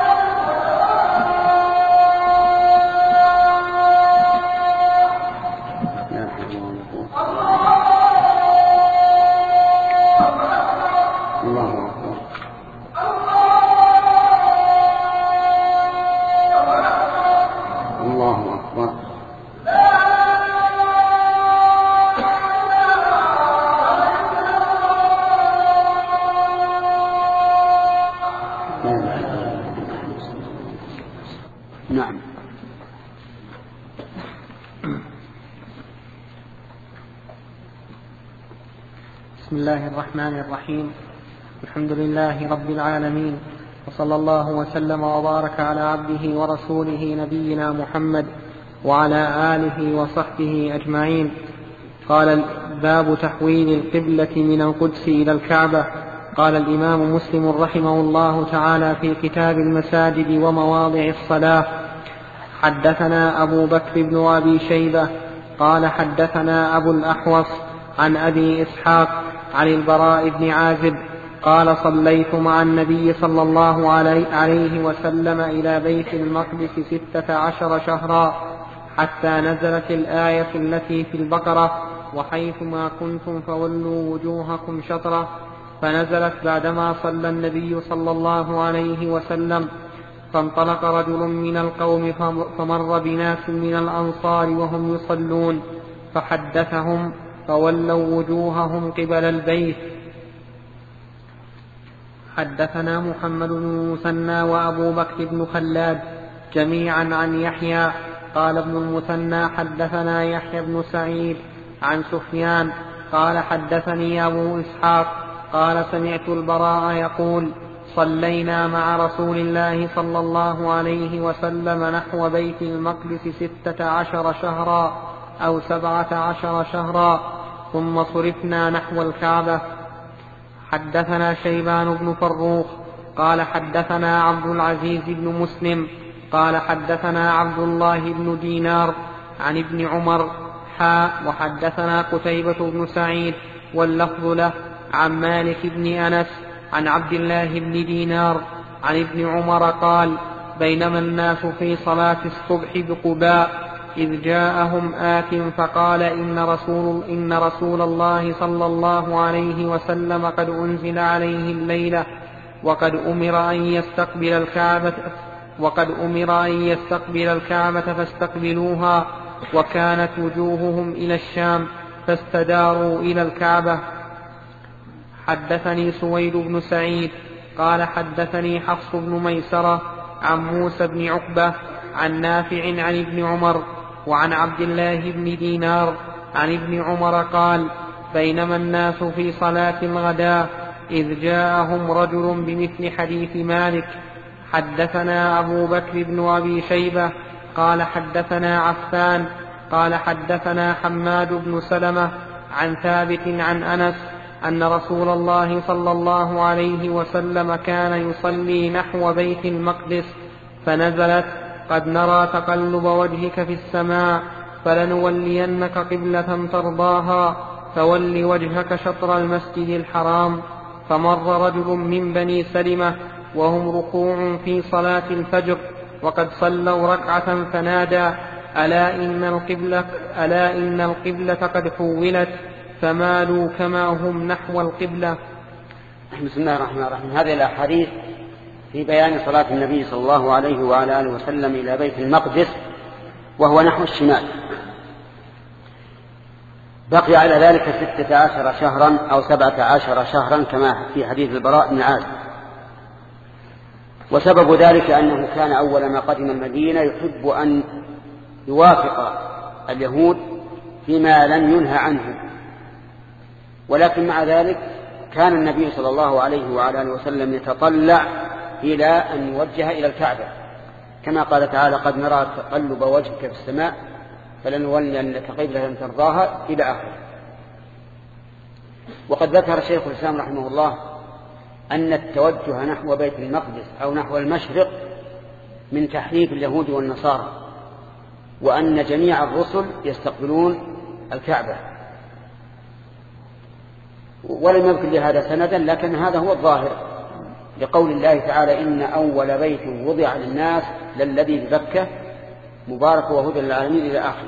لا حول ولا قوة. الله أكبر. الله أكبر. نعم. بسم الله الرحمن الرحيم. الحمد لله رب العالمين، وصلى الله وسلم وبارك على عبده ورسوله نبينا محمد وعلى آله وصحبه أجمعين. قال باب تحويل القبلة من القدس إلى الكعبة. قال الإمام مسلم رحمه الله تعالى في كتاب المساجد ومواضع الصلاة: حدثنا أبو بكر بن أبي شيبة قال حدثنا أبو الأحوص عن أبي إسحاق عن البراء بن عازب قال صليت مع النبي صلى الله عليه وسلم إلى بيت المقدس 16 شهرا حتى نزلت الآية التي في البقرة: وحيثما كنتم فولوا وجوهكم شطرة، فنزلت بعدما صلى النبي صلى الله عليه وسلم. فانطلق رجل من القوم فمر بناس من الأنصار وهم يصلون فحدثهم فولوا وجوههم قبل البيت. حدثنا محمد بن المثنى وأبو بكر بن خلاد جميعا عن يحيى قال ابن المثنى حدثنا يحيى بن سعيد عن سفيان قال حدثني أبو إسحاق قال سمعت البراء يقول: صلينا مع رسول الله صلى الله عليه وسلم نحو بيت المقدس 16 شهرا أو 17 شهرا ثم صرفنا نحو الكعبة. حدثنا شيبان بن فروخ قال حدثنا عبد العزيز بن مسلم قال حدثنا عبد الله بن دينار عن ابن عمر وحدثنا قتيبة بن سعيد واللفظ له عن مالك بن أنس عن عبد الله بن دينار عن ابن عمر قال: بينما الناس في صلاة الصبح بقباء إذ جاءهم آت فقال: إن رسول الله صلى الله عليه وسلم قد أنزل عليه الليلة وقد أمر أن يستقبل الكعبة وقد أمر أن يستقبل الكعبة فاستقبلوها، وكانت وجوههم إلى الشام فاستداروا إلى الكعبة. حدثني سويد بن سعيد قال حدثني حفص بن ميسرة عن موسى بن عقبة عن نافع عن ابن عمر وعن عبد الله بن دينار عن ابن عمر قال: بينما الناس في صلاة الغداء إذ جاءهم رجل بمثل حديث مالك. حدثنا أبو بكر بن أبي شيبة قال حدثنا عفان قال حدثنا حماد بن سلمة عن ثابت عن أنس أن رسول الله صلى الله عليه وسلم كان يصلي نحو بيت المقدس فنزلت: قد نرى تقلب وجهك في السماء فلنولينك قبلة ترضاها فول وجهك شطر المسجد الحرام. فمر رجل من بني سلمة وهم ركوع في صلاة الفجر وقد صلوا ركعة فنادى: ألا إن القبلة قد حولت، فمالوا كما هم نحو القبلة. بسم الله الرحمن الرحيم. هذه الأحاديث في بيان صلاة النبي صلى الله عليه وعلى آله وسلم إلى بيت المقدس وهو نحو الشمال. بقي على ذلك 16 شهرا أو 17 شهرا كما في حديث البراء بن عازب. وسبب ذلك أنه كان أول ما قدم المدينة يحب أن يوافق اليهود فيما لم ينهى عنه، ولكن مع ذلك كان النبي صلى الله عليه وعلى آله وسلم يتطلع إلى أن يوجه إلى الكعبة، كما قال تعالى: قد نرى تقلب وجهك في السماء فلنولينك قبلة ترضاها إلى آخره. وقد ذكر شيخ الإسلام رحمه الله أن التوجه نحو بيت المقدس أو نحو المشرق من تحريف اليهود والنصارى، وأن جميع الرسل يستقبلون الكعبة، ولم يذكر لهذا سندا، لكن هذا هو الظاهر لقول الله تعالى: إن أول بيت وضع للناس للذي ببكة مبارك وهدى للعالمين إلى آخره.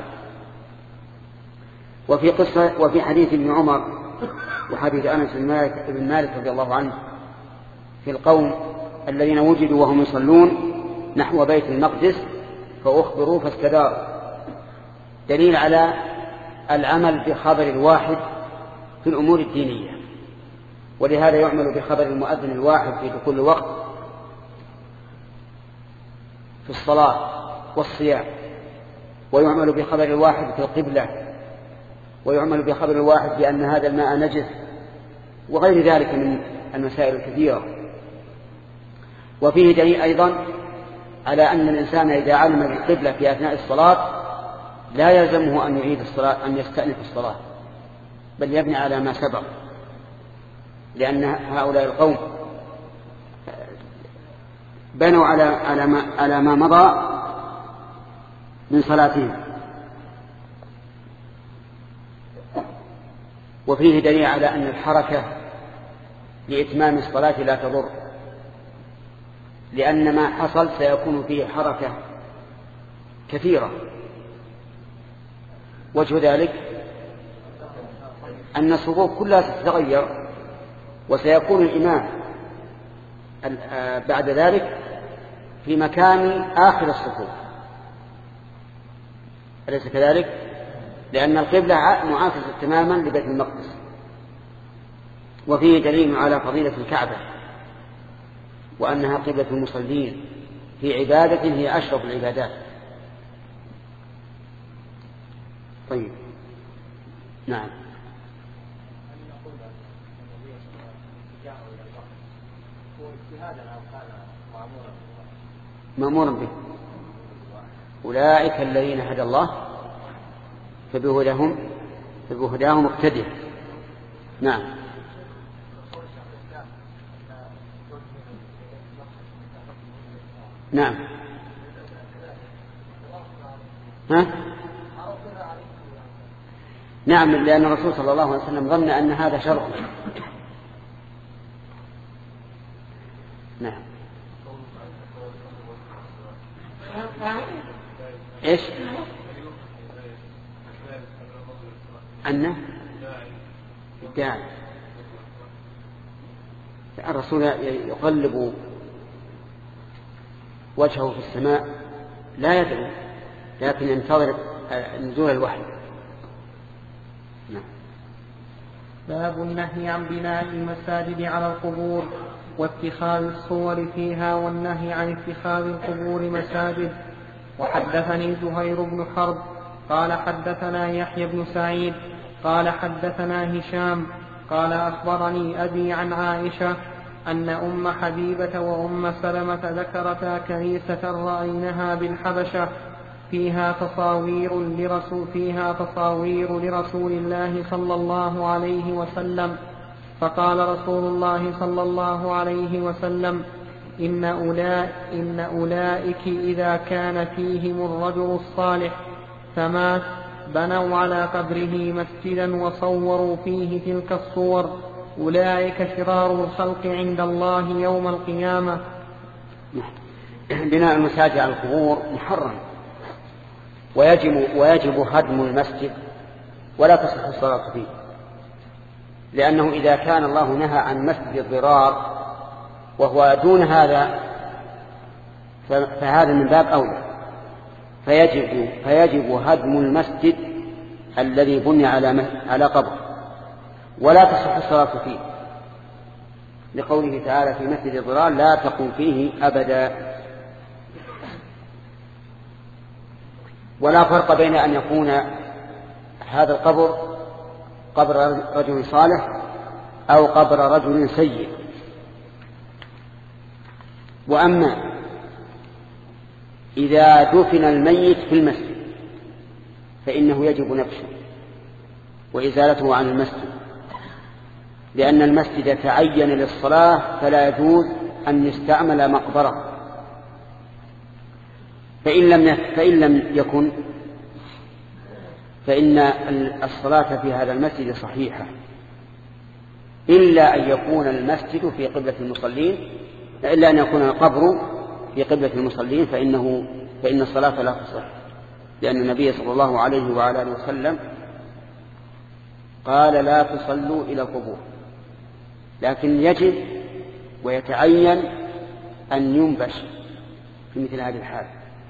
وفي حديث ابن عمر وحديث أنس بن مالك رضي الله عنه في القوم الذين وجدوا وهم يصلون نحو بيت المقدس فأخبروا فاستداروا، دليل على العمل بخبر الواحد في الأمور الدينية. ولهذا يعمل بخبر المؤذن الواحد في دخول الوقت في الصلاة والصيام، ويعمل بخبر الواحد في القبلة، ويعمل بخبر الواحد بأن هذا الماء نجس، وغير ذلك من المسائل الكثيرة. وفيه دليل أيضا على أن الإنسان إذا علم بالقبلة في أثناء الصلاة لا يلزمه أن يعيد الصلاة، أن يستأنف الصلاة، بل يبني على ما سبق، لأن هؤلاء القوم بنوا على ما مضى من صلاتهم. وفيه دليل على أن الحركة لإتمام الصلاة لا تضر، لأن ما حصل سيكون فيه حركة كثيرة. وجه ذلك أن الصفوف كلها ستتغير، وسيكون الإمام بعد ذلك في مكان آخر الصفوف، أليس كذلك؟ لأن القبلة معاكسة تماما لبيت المقدس. وفيه دليل على فضيلة الكعبة وأنها قبلة المصلين في عبادة هي أشرف العبادات. طيب، نعم. مأمورا به. أولئك الذين هدى الله فبهداهم اقتدي. نعم. نعم. ها؟ نعم، لأن الرسول صلى الله عليه وسلم ظن أن هذا شرع. نعم. إيش؟ أنه الداعي الرسول يقلب وجهه في السماء لا يدعو، لكن ينتظر نزول الوحي. نعم. باب النهي عن بناء المساجد على القبور واتخاذ الصور فيها والنهي عن اتخاذ القبور مساجد. وحدثني زهير بن حرب قال حدثنا يحيى بن سعيد قال حدثنا هشام قال أخبرني أبي عن عائشة أن أم حبيبة وأم سلمة ذكرتا كنيسة رأيناها بالحبشة فيها تصاوير لرسول الله صلى الله عليه وسلم، فقال رسول الله صلى الله عليه وسلم: إن أولئك إذا كان فيهم الرجل الصالح فمات بنوا على قبره مسجدا وصوروا فيه تلك الصور، أولئك شرار الخلق عند الله يوم القيامة. بناء المساجد على القبور محرم، ويجب هدم المسجد ولا تصح الصلاة فيه، لأنه إذا كان الله نهى عن مسجد الضرار وهو دون هذا فهذا من باب أولى، فيجب هدم المسجد الذي بني على قبر ولا تصح الصلاة فيه، لقوله تعالى في مسجد الضرار: لا تقم فيه أبدا. ولا فرق بين أن يكون هذا القبر قبر رجل صالح أو قبر رجل سيء. وأما إذا دفن الميت في المسجد فإنه يجب نبشه وإزالته عن المسجد، لأن المسجد تعين للصلاة فلا يجوز أن يستعمل مقبرة. فإن لم يكن فإن الصلاة في هذا المسجد صحيحة، إلا أن يكون المسجد في قبلة المصلين، إلا أن يكون القبر في قبلة المصلين فإن الصلاة لا تصح، لأن النبي صلى الله عليه وعلى آله وسلم قال: لا تصلوا إلى القبور. لكن يجب ويتعين أن ينبش في مثل هذه الحال،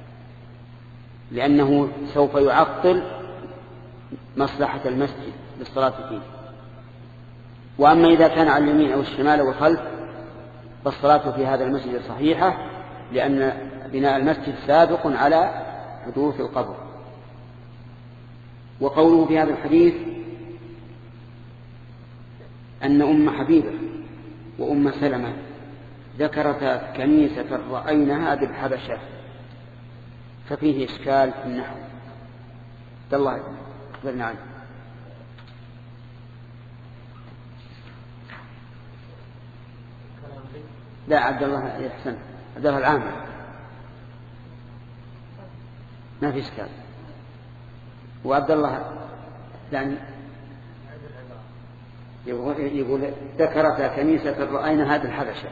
لأنه سوف يعطل مصلحة المسجد للصلاة فيه. وأما إذا كان على اليمين أو الشمال أو الخلف فالصلاة في هذا المسجد صحيحة، لأن بناء المسجد سابق على حدوث القبر. وقوله في هذا الحديث أن أم حبيبة وأم سلمة ذكرتا كنيسة رأيناها بالحبشة، ففيه إشكال في النحو. عبد الله أخبرنا عنه. لا، عبد الله يحسن، عبد الله العامر ما في إشكال. وعبد الله يعني يقول ذكرت كنيسة رأيناها بالحبشة.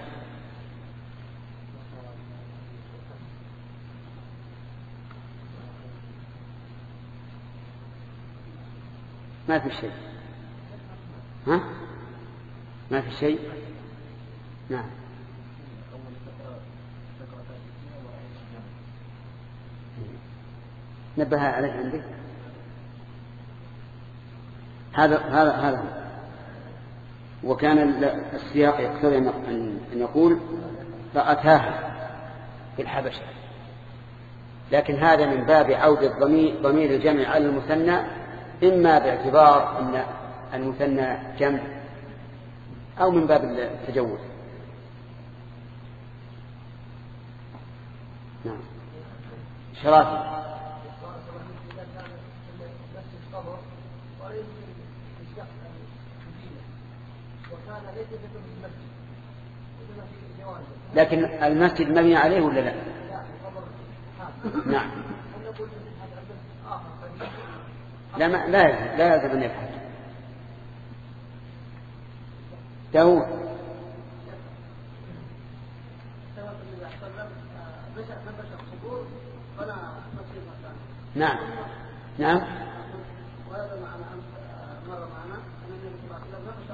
ما في شيء. ها؟ ما في شيء. نعم. نبه عليه عندك. هذا وكان السياق يقتضي أن يقول فأتاها في الحبشة، لكن هذا من باب عودة ضمير الجمع على المثنى، إما باعتبار أن المثنى جمع أو من باب التجوز. نعم. شرافي. لكن المسجد مبني عليه ولا لا؟ نعم. لا يجب أن يفعل. داود. نعم. نعم.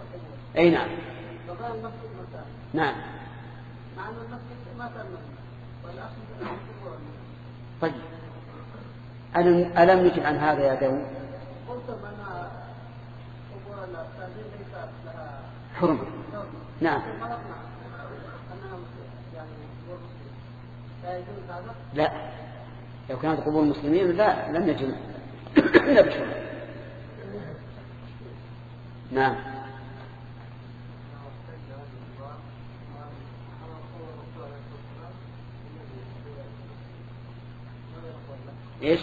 أي نعم. نعم. طيب ألم نجب عن هذا يا داود؟ حرم. نعم. لا، لو كانت قبور المسلمين لا لم نجب إلا بشرع. نعم. ايش؟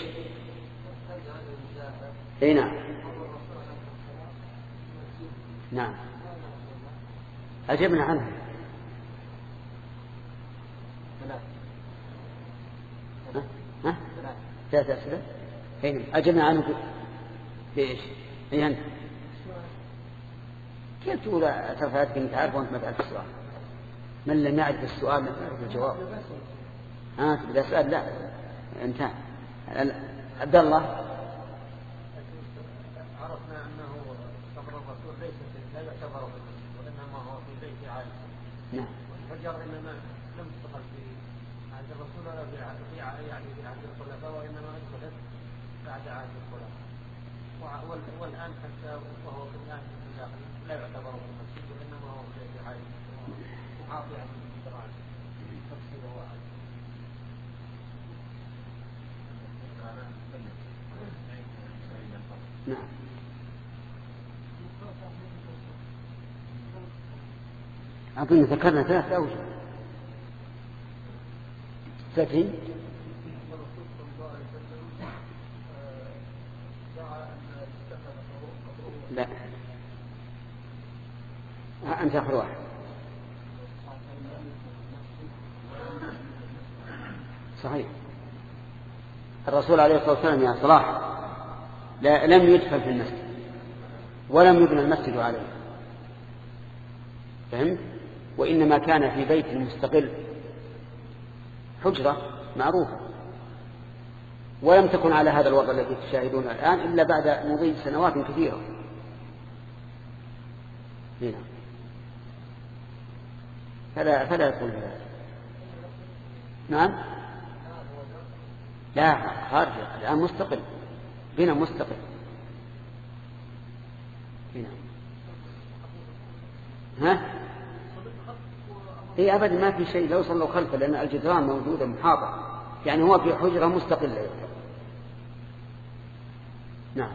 اي نعم. نعم أجبنا عنها. ها؟ ثلاث أسئلة. أجبنا عنه في ايش؟ اي أنت كيف تقول ترفعتك انت عارف وانت ما تعرف السؤال؟ من لم يعرف السؤال لم يعرف الجواب. تبدأ أسأل؟ لا انتهى. عبد الله. عرفنا أنه قبر الرسول ليس لا يعتبر وإنما هو في بيت عائشة. نعم. والحجر إنما لم تدخل في عهد الرسول ولا في عهد الخلفاء، وإنما أدخلت بعد عهد الخلفاء. والآن حتى وهو في الآن لا يعتبر في المسجد وإنما هو في بيت عائشة. وعاطي عن الجرائم تفسيره واحد. نعم. أظن ذكرنا ثلاث أوجه. ستين. لا أنت آخر واحد. صحيح. الرسول عليه الصلاة والسلام يا صلاح لم يدفن في المسجد ولم يبنى المسجد عليه، فهمت؟ وإنما كان في بيت مستقل، حجرة معروفة، ولم تكن على هذا الوضع الذي تشاهدونه الآن إلا بعد مضي سنوات كثيرة. هنا فلا يكون هذا. نعم. لا خارج الآن مستقل، بنا مستقل هنا. ها؟ إيه أبدا ما في شيء، لو صلوا خلفه لأن الجدران موجودة محاطة، يعني هو في حجرة مستقلة. نعم.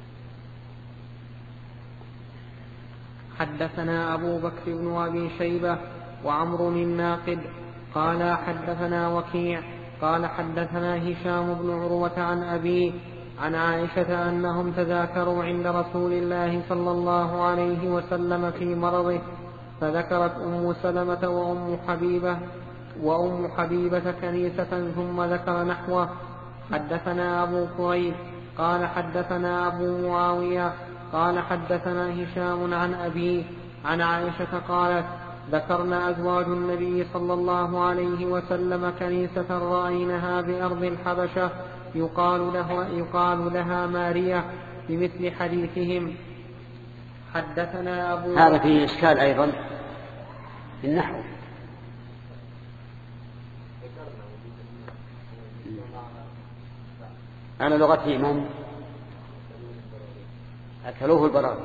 حدثنا أبو بكر بن أبي شيبة وعمر الناقد قال حدثنا وكيع قال حدثنا هشام بن عروة عن أبيه عن عائشة أنهم تذاكروا عند رسول الله صلى الله عليه وسلم في مرضه، فذكرت أم سلمة وأم حبيبة كنيسة ثم ذكر نحوه. حدثنا أبو كريب قال حدثنا أبو معاوية قال حدثنا هشام عن أبيه عن عائشة قالت ذكرنا أزواج النبي صلى الله عليه وسلم كنيسة رأيناها بأرض الحبشة يقال لها مارية بمثل حديثهم. حدثنا أبو هذا فيه إشكال أيضا في النحو. على لغة من أكلوه البراغ.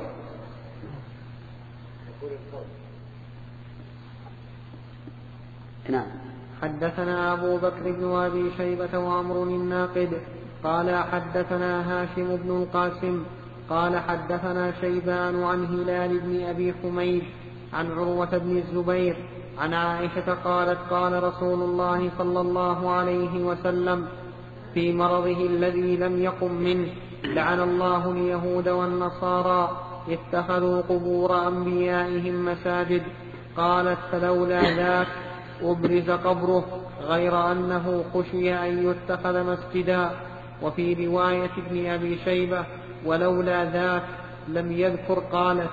نعم. حدثنا أبو بكر بن أبي شيبة وعمر الناقد قال حدثنا هاشم بن القاسم قال حدثنا شيبان عن هلال بن أبي حميد عن عروة بن الزبير عن عائشة قالت قال رسول الله صلى الله عليه وسلم في مرضه الذي لم يقم منه لعن الله اليهود والنصارى اتخذوا قبور أنبيائهم مساجد. قالت فلولا ذاك أبرز قبره غير أنه خشي أن يتخذ مسجدا. وفي رواية ابن أبي شيبة ولولا ذاك لم يذكر قالت.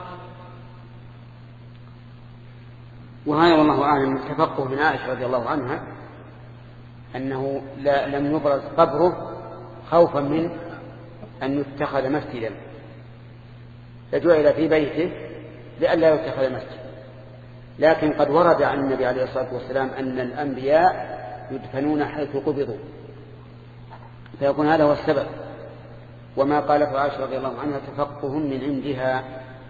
وهذا والله أعلم التفقه من عائشة رضي الله عنها أنه لم يبرز قبره خوفا من أن يتخذ مسجدا، فجعل في بيته لئلا يتخذ مسجد. لكن قد ورد عن النبي عليه الصلاة والسلام أن الأنبياء يدفنون حيث قبضوا، فيكون هذا هو السبب. وما قالته عائشة رضي الله عنها تفقه من عندها.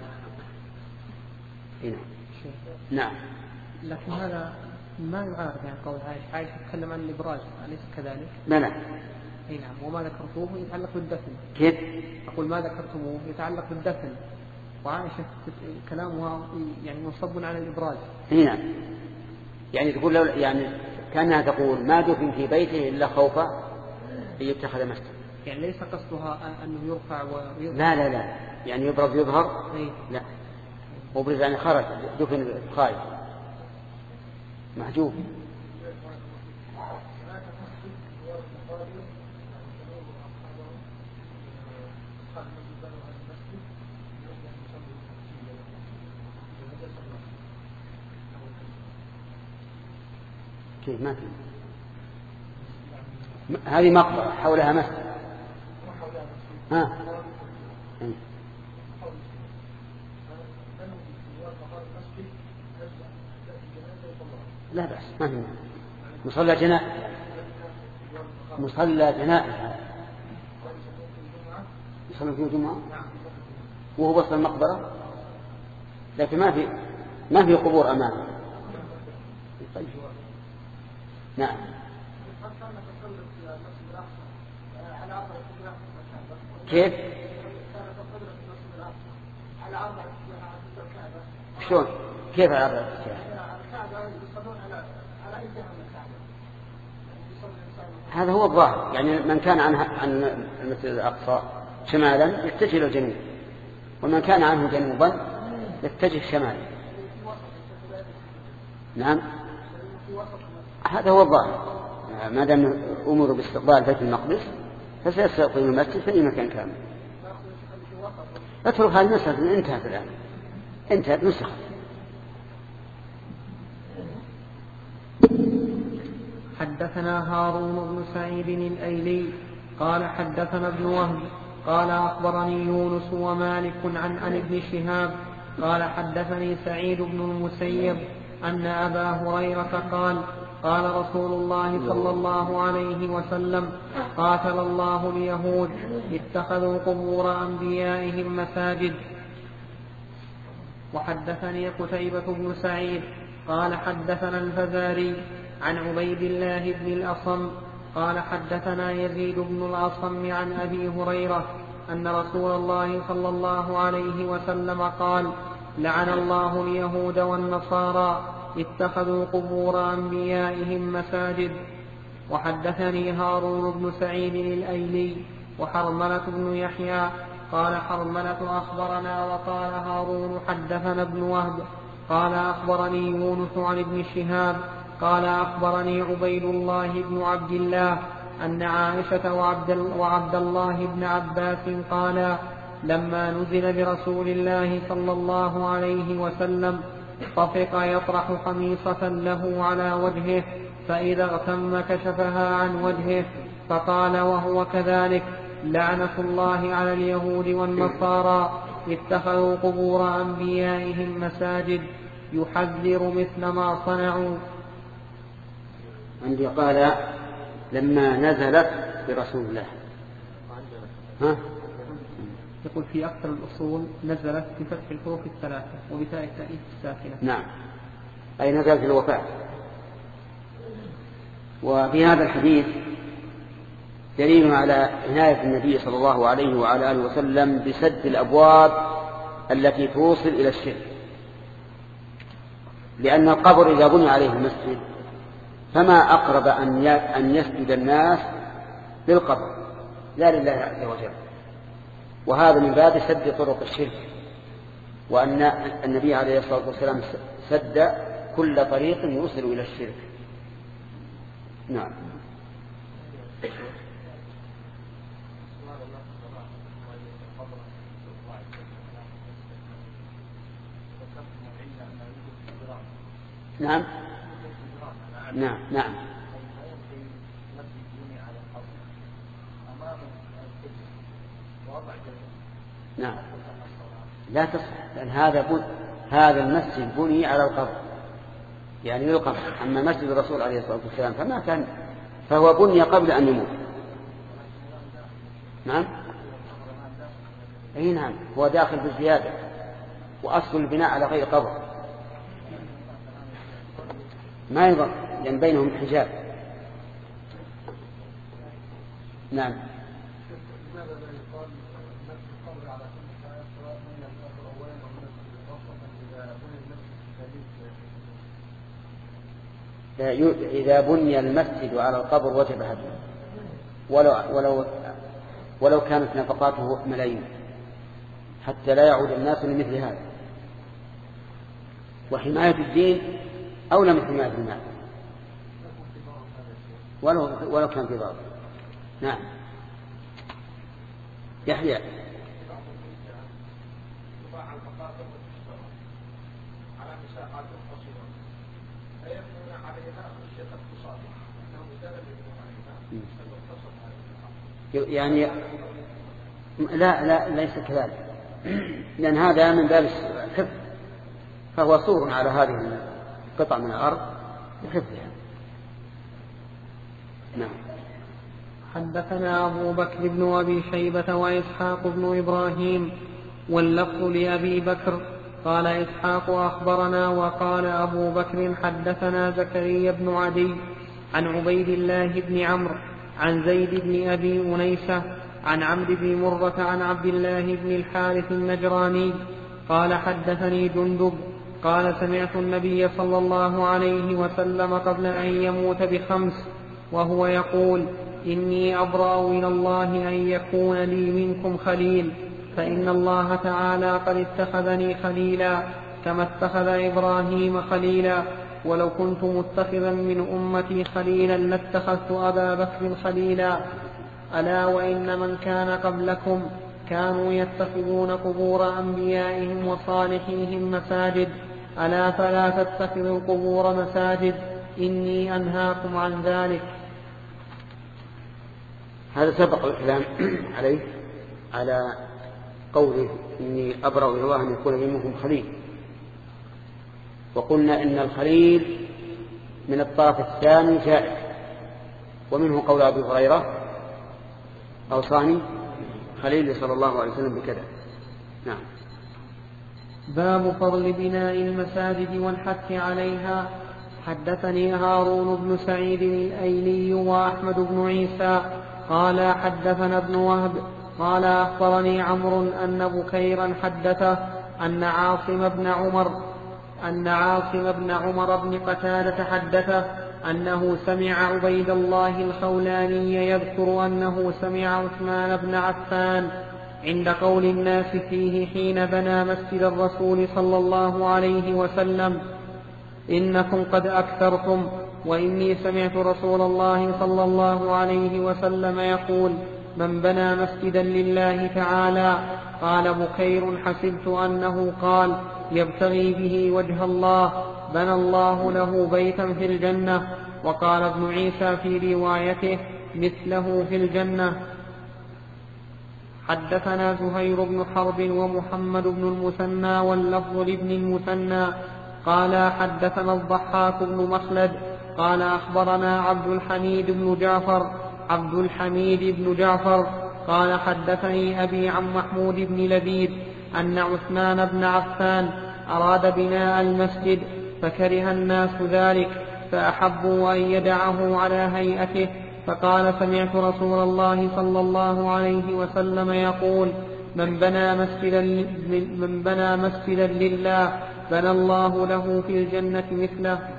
هنا. نعم. لكن هذا ما يعارض يعني قول عائشة تتكلم عن الإبراز، أليس كذلك؟ لا. اي نعم. وما ذكرتوه يتعلق بالدفن. كيف؟ أقول ما ذكرتموه يتعلق بالدفن، وعائشة كلامها يعني منصب على الإبراز. هنا يعني تقول لو يعني كأنها تقول ما دفن في بيته إلا خوفا أن يتخذ مسجد. يعني ليس قصدها أنه يرفع ويظهر. لا يعني يبرز يظهر. لا مبرز يعني خرج دفن خارج محجوب. كيف ما في هذه مقبرة حولها مسجد. لا بأس ما في مصلى جنائز يصلي فيه الجمعة وهو وسط المقبرة، لكن ما في قبور أمامه. نعم. كيف؟ شلون؟ كيف على عرض هذا هو الظاهر، يعني من كان عن المسجد الأقصى شمالا يتجه إلى الجنوب، ومن كان عنه جنوبا يتجه شمالا. نعم هذا هو الظاهر، ما دام أمر باستقبال بيت المقدس فسيستقبل المسجد في أي مكان كامل. اترك هذه المسألة انتهت الآن، انتهت نسخة. حدثنا هارون بن سعيد الأيلي قال حدثنا ابن وهب قال أخبرني يونس ومالك عن ابن شهاب قال حدثني سعيد بن المسيب أن أبا هريرة قال رسول الله صلى الله عليه وسلم قاتل الله اليهود اتخذوا قبور أنبيائهم مساجد. وحدثني قتيبة بن سعيد قال حدثنا الفزاري عن عبيد الله بن الأصم قال حدثنا يزيد بن الأصم عن أبي هريرة أن رسول الله صلى الله عليه وسلم قال لعن الله اليهود والنصارى اتخذوا قبور أنبيائهم مساجد. وحدثني هارون بن سعيد الأيلي وحرملة بن يحيى قال حرملة أخبرنا وقال هارون حدثنا ابن وهب قال أخبرني يونس عن ابن شهاب قال أخبرني عبيد الله بن عبد الله أن عائشة وعبد الله بن عباس قالا لما نزل برسول الله صلى الله عليه وسلم طفق يطرح خميصة له على وجهه فإذا اغتم كشفها عن وجهه فقال وهو كذلك لعنة الله على اليهود والنصارى اتخذوا قبور أنبيائهم مساجد يحذر مثل ما صنعوا. عندي قال لما نزلت برسول الله يقول في أكثر الأصول نزلت بفتح الحروف الثلاثة وبتاء التأنيث الساكنة. نعم أي نزلت الوفاة. وفي هذا الحديث دليل على عناية النبي صلى الله عليه وعلى آله وسلم بسد الأبواب التي توصل إلى الشرك، لأن القبر إذا بني عليه المسجد فما أقرب أن يسجد الناس للقبر لا لله عز وجل، وهذا من باب سد طرق الشرك، وأن النبي عليه الصلاة والسلام سد كل طريق يوصل إلى الشرك. نعم. نعم نعم نعم نعم لا تصح، لأن هذا المسجد بني على القبر يعني للقبر. أما مسجد الرسول عليه الصلاة والسلام فما كان، فهو بني قبل أن يموت. نعم، أي نعم، هو داخل بالزيادة، وأصل البناء على غير قبر ما يضر، لأن بينهم حجاب. نعم. إذا بني المسجد على القبر وجب هدمه ولو كانت نفقاته ملايين، حتى لا يعود الناس لمثل هذا. وحماية الدين أولى من حماية المال ولو كان في ضرر. نعم. يحيى. يعني لا ليس كذلك، لأن هذا من باب الحفظ، فهو صور على هذه القطع من الأرض لحفظها. نعم. حدثنا أبو بكر بن أبي شيبة وإسحاق بن إبراهيم واللفظ لأبي بكر قال إسحاق أخبرنا وقال أبو بكر حدثنا زكريا بن عدي عن عبيد الله بن عمرو عن زيد بن أبي أنيسة عن عمرو بن مرة عن عبد الله بن الحارث النجراني قال حدثني جندب قال سمعت النبي صلى الله عليه وسلم قبل أن يموت ب5 وهو يقول إني أبرأ إلى الله أن يكون لي منكم خليل، فإن الله تعالى قد اتخذني خليلا كما اتخذ إبراهيم خليلا، ولو كنت متخذا من أمتي خليلا لاتخذت أبا بكر خليلا. ألا وإن من كان قبلكم كانوا يتخذون قبور أنبيائهم وصالحيهم مساجد، ألا فلا تتخذوا القبور مساجد، إني أنهاكم عن ذلك. هذا سبق الكلام عليه على قوله إني أبرأ إلى الله أن يكون منكم خليل، وقلنا إن الخليل من الطرف الثاني جائز، ومنه قول أبي هريرة أوصاني خليل صلى الله عليه وسلم بكذا. نعم. باب فضل بناء المساجد والحث عليها. حدثني هارون بن سعيد الأيلي وأحمد بن عيسى قال حدثنا ابن وهب قال أخبرني عمرو أن بكيرا حدثه أن عاصم بن عمر بن قتادة حدثه أنه سمع عبيد الله الخولاني يذكر أنه سمع عثمان بن عفان عند قول الناس فيه حين بنى مسجد الرسول صلى الله عليه وسلم إنكم قد أكثرتم، وإني سمعت رسول الله صلى الله عليه وسلم يقول من بنى مسجدا لله تعالى. قال بكير حسبت أنه قال يبتغي به وجه الله بنى الله له بيتا في الجنة. وقال ابن عيسى في روايته مثله في الجنة. حدثنا زهير بن حرب ومحمد بن المثنى واللفظ لابن المثنى قال حدثنا الضحاك بن مخلد قال أخبرنا عبد الحميد بن جعفر قال حدثني أبي عن محمود بن لبيد أن عثمان بن عفان أراد بناء المسجد فكره الناس ذلك فأحبوا أن يدعه على هيئته، فقال سمعت رسول الله صلى الله عليه وسلم يقول من بنى مسجدا لله بنى الله له في الجنة مثله.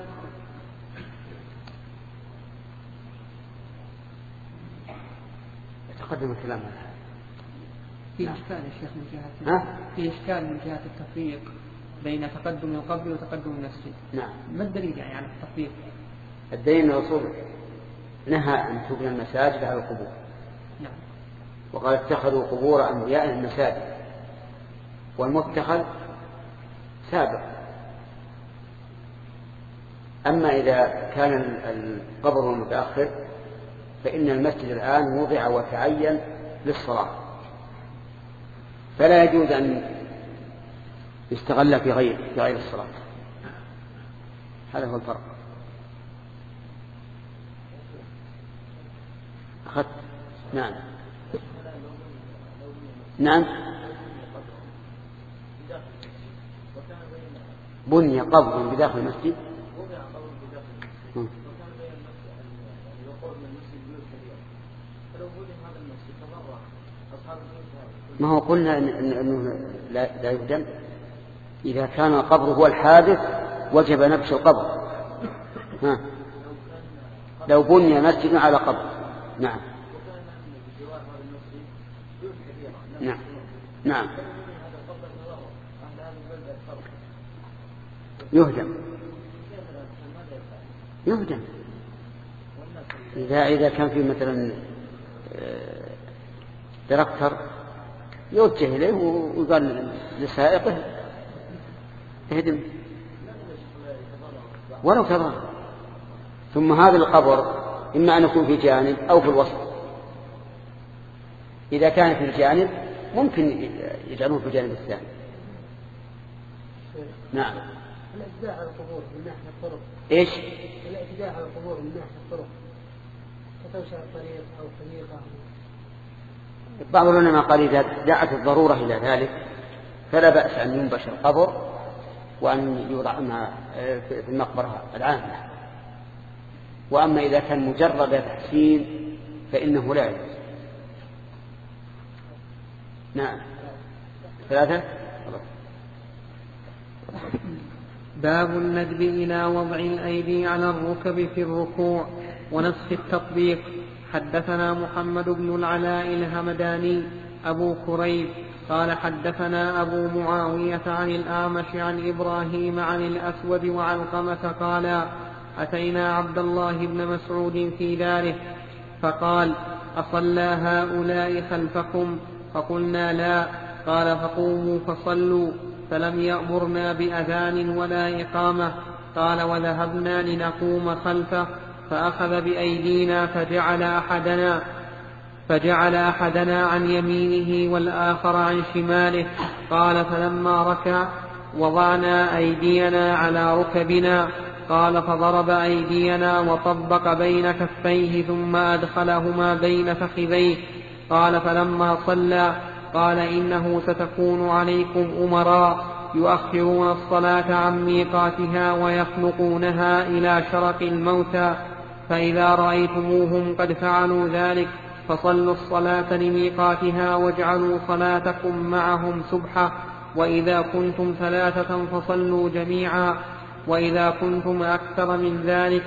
تقدم الكلام هذا في إشكال يا شيخ في إشكال من جهة التفريق بين تقدم القبر وتقدم المسجد. نعم. ما الدليل يعني على التفريق؟ الدليل الرسول نهى أن تبنى المساجد على القبور. نعم. وقال اتخذوا قبور أنبيائهم مساجد، والمتخذ سابق. أما إذا كان القبر متأخر فإن المسجد الآن وضع وتعين للصلاة، فلا يجوز أن يستغل في غير الصلاة. هذا هو الفرق. أخذت؟ نعم نعم. بني قبر بداخل المسجد. ما هو قلنا أنه لا يهدم. إذا كان القبر هو الحادث وجب نبش القبر. لو بني مسجد على قبر. نعم نعم نعم يهدم. إذا كان في مثلا تراكتر يوجه إليه ويقال لسائقه اهدم ولو تضرر. ثم هذا القبر إما أن يكون في جانب أو في الوسط. إذا كان في الجانب ممكن يجعلوه في الجانب الثاني. نعم. الاعتداء على القبور من ناحية الطرق. إيش؟ الاعتداء على القبور من ناحية الطرق كتوسع الطريق أو طريقة. بعض العلماء قال إذا دعت الضرورة إلى ذلك فلا بأس أن ينبش القبر وأن يوضع في المقبرة العامة. وأما إذا كان مجرد تحسين فإنه لا يجوز. نعم. 3. باب الندب إلى وضع الأيدي على الركب في الركوع ونسخ التطبيق. حدثنا محمد بن العلاء الهمداني أبو كريب قال حدثنا أبو معاوية عن الأعمش عن إبراهيم عن الأسود وعلقمة قال أتينا عبد الله بن مسعود في داره فقال أصلى هؤلاء خلفكم؟ فقلنا لا. قال فقوموا فصلوا. فلم يأمرنا بأذان ولا إقامة. قال وذهبنا لنقوم خلفه فأخذ بأيدينا فجعل أحدنا عن يمينه والآخر عن شماله. قال فلما ركع وضعنا أيدينا على ركبنا. قال فضرب أيدينا وطبق بين كفيه ثم أدخلهما بين فخذيه. قال فلما صلى قال إنه ستكون عليكم أمراء يؤخرون الصلاة عن ميقاتها ويخنقونها إلى شرق الموتى، فإذا رأيتموهم قد فعلوا ذلك فصلوا الصلاة لميقاتها واجعلوا صلاتكم معهم سبحة، وإذا كنتم 3 فصلوا جميعا، وإذا كنتم أكثر من ذلك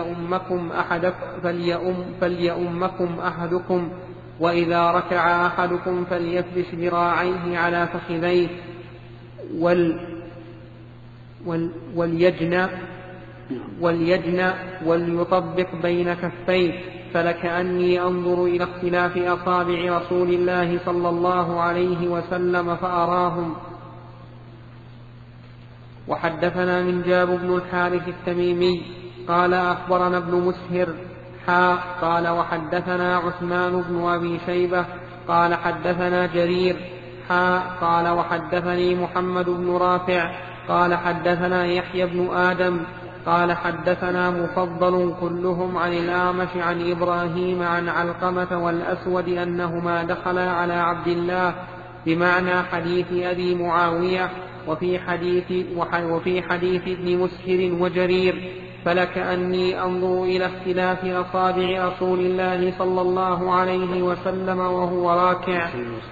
فليؤمكم أحدكم، وإذا ركع أحدكم فليفرش ذراعيه على فخذيه وليجنى وليطبق بين كفيه، فلكأني أنظر إلى اختلاف أصابع رسول الله صلى الله عليه وسلم فأراهم. وحدثنا من جاب بن الحارث التميمي قال أخبرنا ابن مسهر قال وحدثنا عثمان بن أبي شيبة قال حدثنا جرير قال وحدثني محمد بن رافع قال حدثنا يحيى بن آدم قال حدثنا مفضل كلهم عن الأعمش عن إبراهيم عن علقمة والأسود أنهما دخلا على عبد الله بمعنى حديث أبي معاوية وفي حديث ابن مسهر وجرير، فلكأني أنظر إلى اختلاف أصابع رسول الله صلى الله عليه وسلم وهو راكع.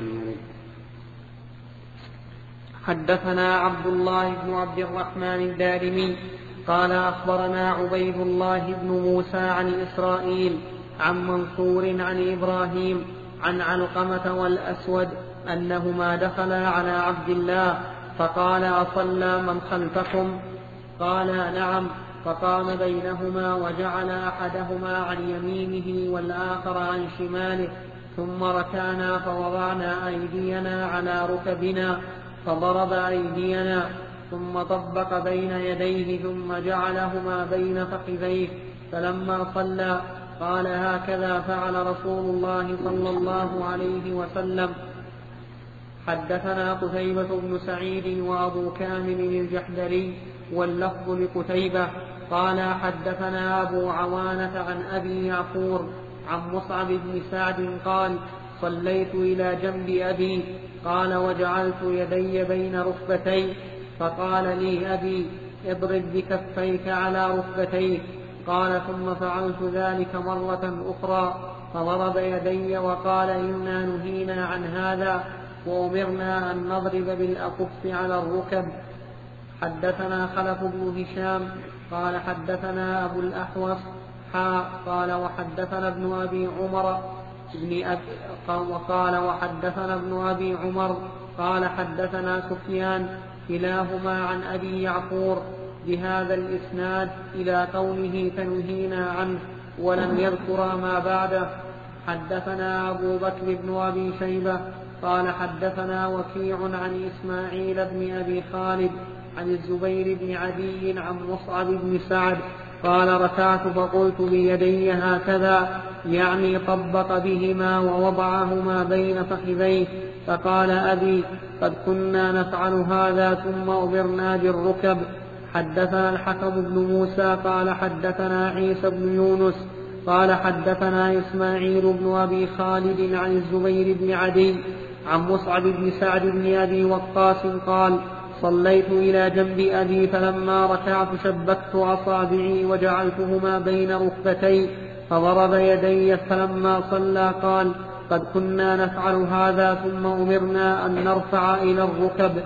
حدثنا عبد الله بن عبد الرحمن الدارمي قال أخبرنا عبيد الله بن موسى عن إسرائيل عن منصور عن إبراهيم عن علقمة والأسود أنهما دخلا على عبد الله فقال أصلى من خلفكم؟ قال نعم، فقام بينهما وجعل أحدهما عن يمينه والآخر عن شماله، ثم ركعنا فوضعنا أيدينا على ركبنا فضرب أيدينا ثم طبق بين يديه ثم جعلهما بين فخذيه، فلما صلى قال هكذا فعل رسول الله صلى الله عليه وسلم. حدثنا قتيبة بن سعيد وأبو كامل الجحدري واللفظ لقتيبة قال حدثنا أبو عوانة عن أبي يعقور عن مصعب بن سعد قال صليت إلى جنب أبي قال وجعلت يدي بين ركبتي فقال لي أبي اضرب بكفيك على ركبتيك قال ثم فعلت ذلك مرة أخرى فضرب يدي وقال إنا نهينا عن هذا وأمرنا أن نضرب بالأكف على الركب. حدثنا خلف بن هشام قال حدثنا أبو الأحوص قال وحدثنا ابن أبي عمر وقال وحدثنا ابن أبي عمر قال حدثنا سفيان كلاهما عن أبي يعقور بهذا الإسناد إلى قوله فنهينا عنه ولم يذكر ما بعده. حدثنا أبو بكر بن أبي شيبة قال حدثنا وكيع عن إسماعيل بن أبي خالد عن الزبير بن عدي عن مصعب بن سعد قال ركعت فقلت بيدي هكذا يعني طبق بهما ووضعهما بين فخذيه فقال أبي قد كنا نفعل هذا ثم أمرنا بالركب. حدثنا الحكم بن موسى قال حدثنا عيسى بن يونس قال حدثنا إسماعيل بن أبي خالد عن الزبير بن عدي عن مصعب بن سعد بن أبي وقاص قال صليت إلى جنب أبي فلما ركعت شبكت أصابعي وجعلتهما بين ركبتي فضرب يدي فلما صلى قال قد كنا نفعل هذا ثم أمرنا أن نرفع إلى الركب.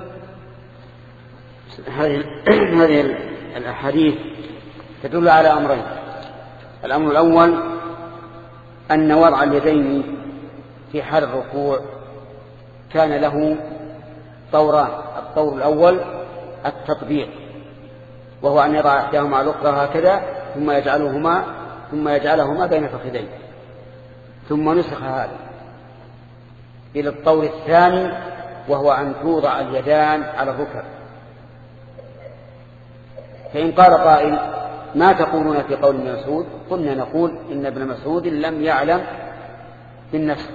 هذه الأحاديث تدل على أمرين. الأمر الأول أن وضع اليدين في حال الركوع كان له طوران. الطور الأول التطبيق وهو أن يضع إحداهما على الأخرى هكذا ثم يجعلهما بين فخذيه ثم نسخ هذا إلى الطور الثاني وهو أن توضع اليدان على الركب. فإن قال قائل ما تقولون في قول ابن مسعود قلنا نقول إن ابن مسعود لم يعلم بالنسخ.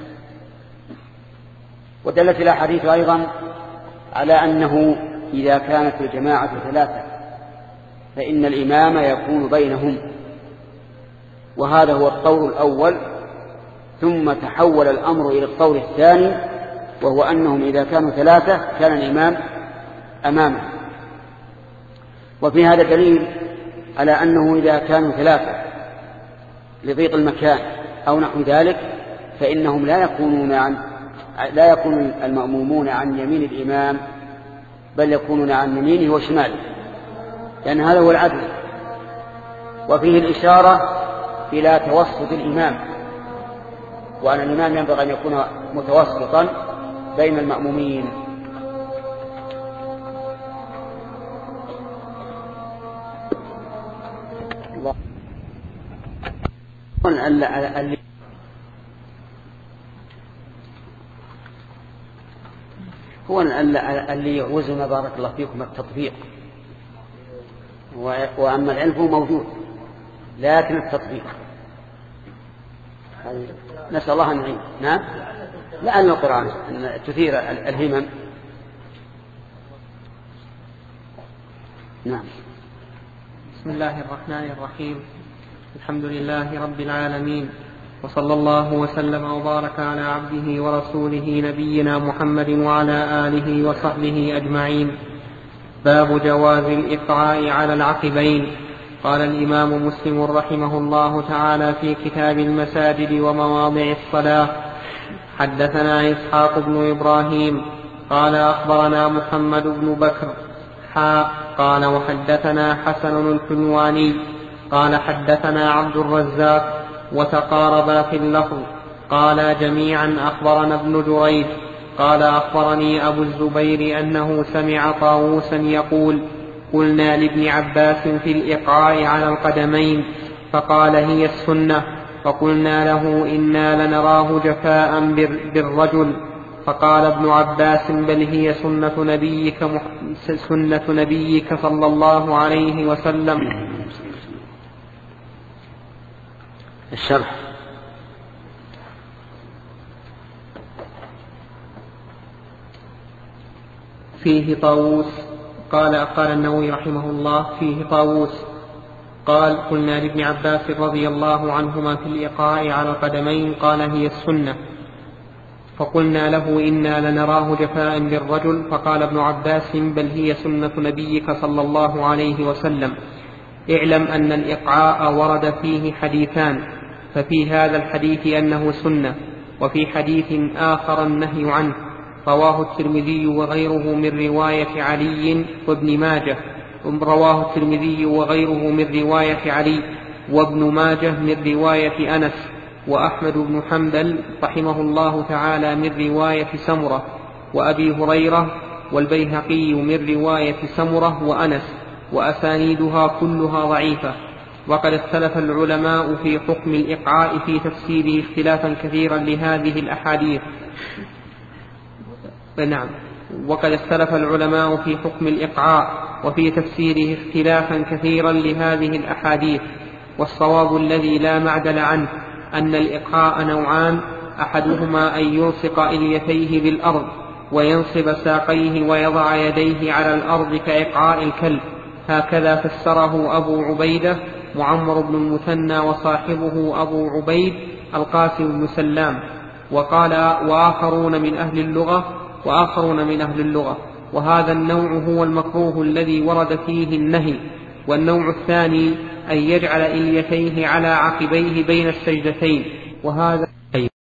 ودلت الأحاديث أيضا على أنه إذا كانت الجماعة ثلاثة فإن الإمام يكون بينهم وهذا هو الطور الأول. ثم تحول الأمر إلى الطور الثاني وهو أنهم إذا كانوا ثلاثة كان الإمام أمامه. وفي هذا دليل على أنه إذا كانوا ثلاثة لضيق المكان أو نحو ذلك فإنهم لا يكون المأمومون عن يمين الإمام بل يكونون عن يمينه وشماله لأن هذا هو العدل. وفيه الإشارة إلى توسط الإمام وأن الإمام ينبغي أن يكون متوسطا بين المأمومين. هو اللي يعوزنا بارك الله فيكم التطبيق وأما العلم هو موجود لكن التطبيق نسأل الله أن نعين. نعم لأن القرآن أن تثير الهمم. نعم. بسم الله الرحمن الرحيم. الحمد لله رب العالمين وصلى الله وسلم وبارك على عبده ورسوله نبينا محمد وعلى آله وصحبه أجمعين. باب جواز الإقعاء على العقبين. قال الإمام مسلم رحمه الله تعالى في كتاب المساجد ومواضع الصلاة حدثنا إسحاق بن إبراهيم قال أخبرنا محمد بن بكر قال وحدثنا حسن الحلواني قال حدثنا عبد الرزاق وتقاربا في اللفظ قال جميعا أخبرنا ابن جريج قال أخبرني أبو الزبير أنه سمع طاووسا يقول قلنا لابن عباس في الإقعاء على القدمين فقال هي السنة فقلنا له إنا لنراه جفاء بالرجل فقال ابن عباس بل هي سنة نبيك صلى الله عليه وسلم. الشرح. فيه طاووس قال النووي رحمه الله فيه طاووس قال قلنا لابن عباس رضي الله عنهما في الإيقاع على القدمين قال هي السنة. فقلنا له إنا لنراه جفاء للرجل. فقال ابن عباس بل هي سنة نبيك صلى الله عليه وسلم. اعلم أن الإقعاء ورد فيه حديثان، ففي هذا الحديث أنه سنة، وفي حديث آخر النهي عنه، رواه الترمذي وغيره من رواية علي وابن ماجه، رواه الترمذي وغيره من رواية علي وابن ماجه من رواية أنس، وأحمد بن حنبل رحمه الله تعالى من رواية سمرة وأبي هريرة، والبيهقي من رواية سمرة وأنس، وأسانيدها كلها ضعيفة. وقد اختلف العلماء في حكم الإقعاء في تفسيره اختلافا كثيرا لهذه الأحاديث. نعم، وقد اختلف العلماء في حكم الإقعاء وفي تفسيره اختلافا كثيرا لهذه الأحاديث، والصواب الذي لا معدل عنه أن الإقعاء نوعان، أحدهما أن يلصق إليتيه بالأرض وينصب ساقيه ويضع يديه على الأرض كإقعاء الكلب، هكذا فسره أبو عبيدة معمر بن المثنى وصاحبه أبو عبيد القاسم بن سلام، وقال وآخرون من أهل اللغة، وهذا النوع هو المكروه الذي ورد فيه النهي. والنوع الثاني أن يجعل إليتيه على عقبيه بين السجدتين، وهذا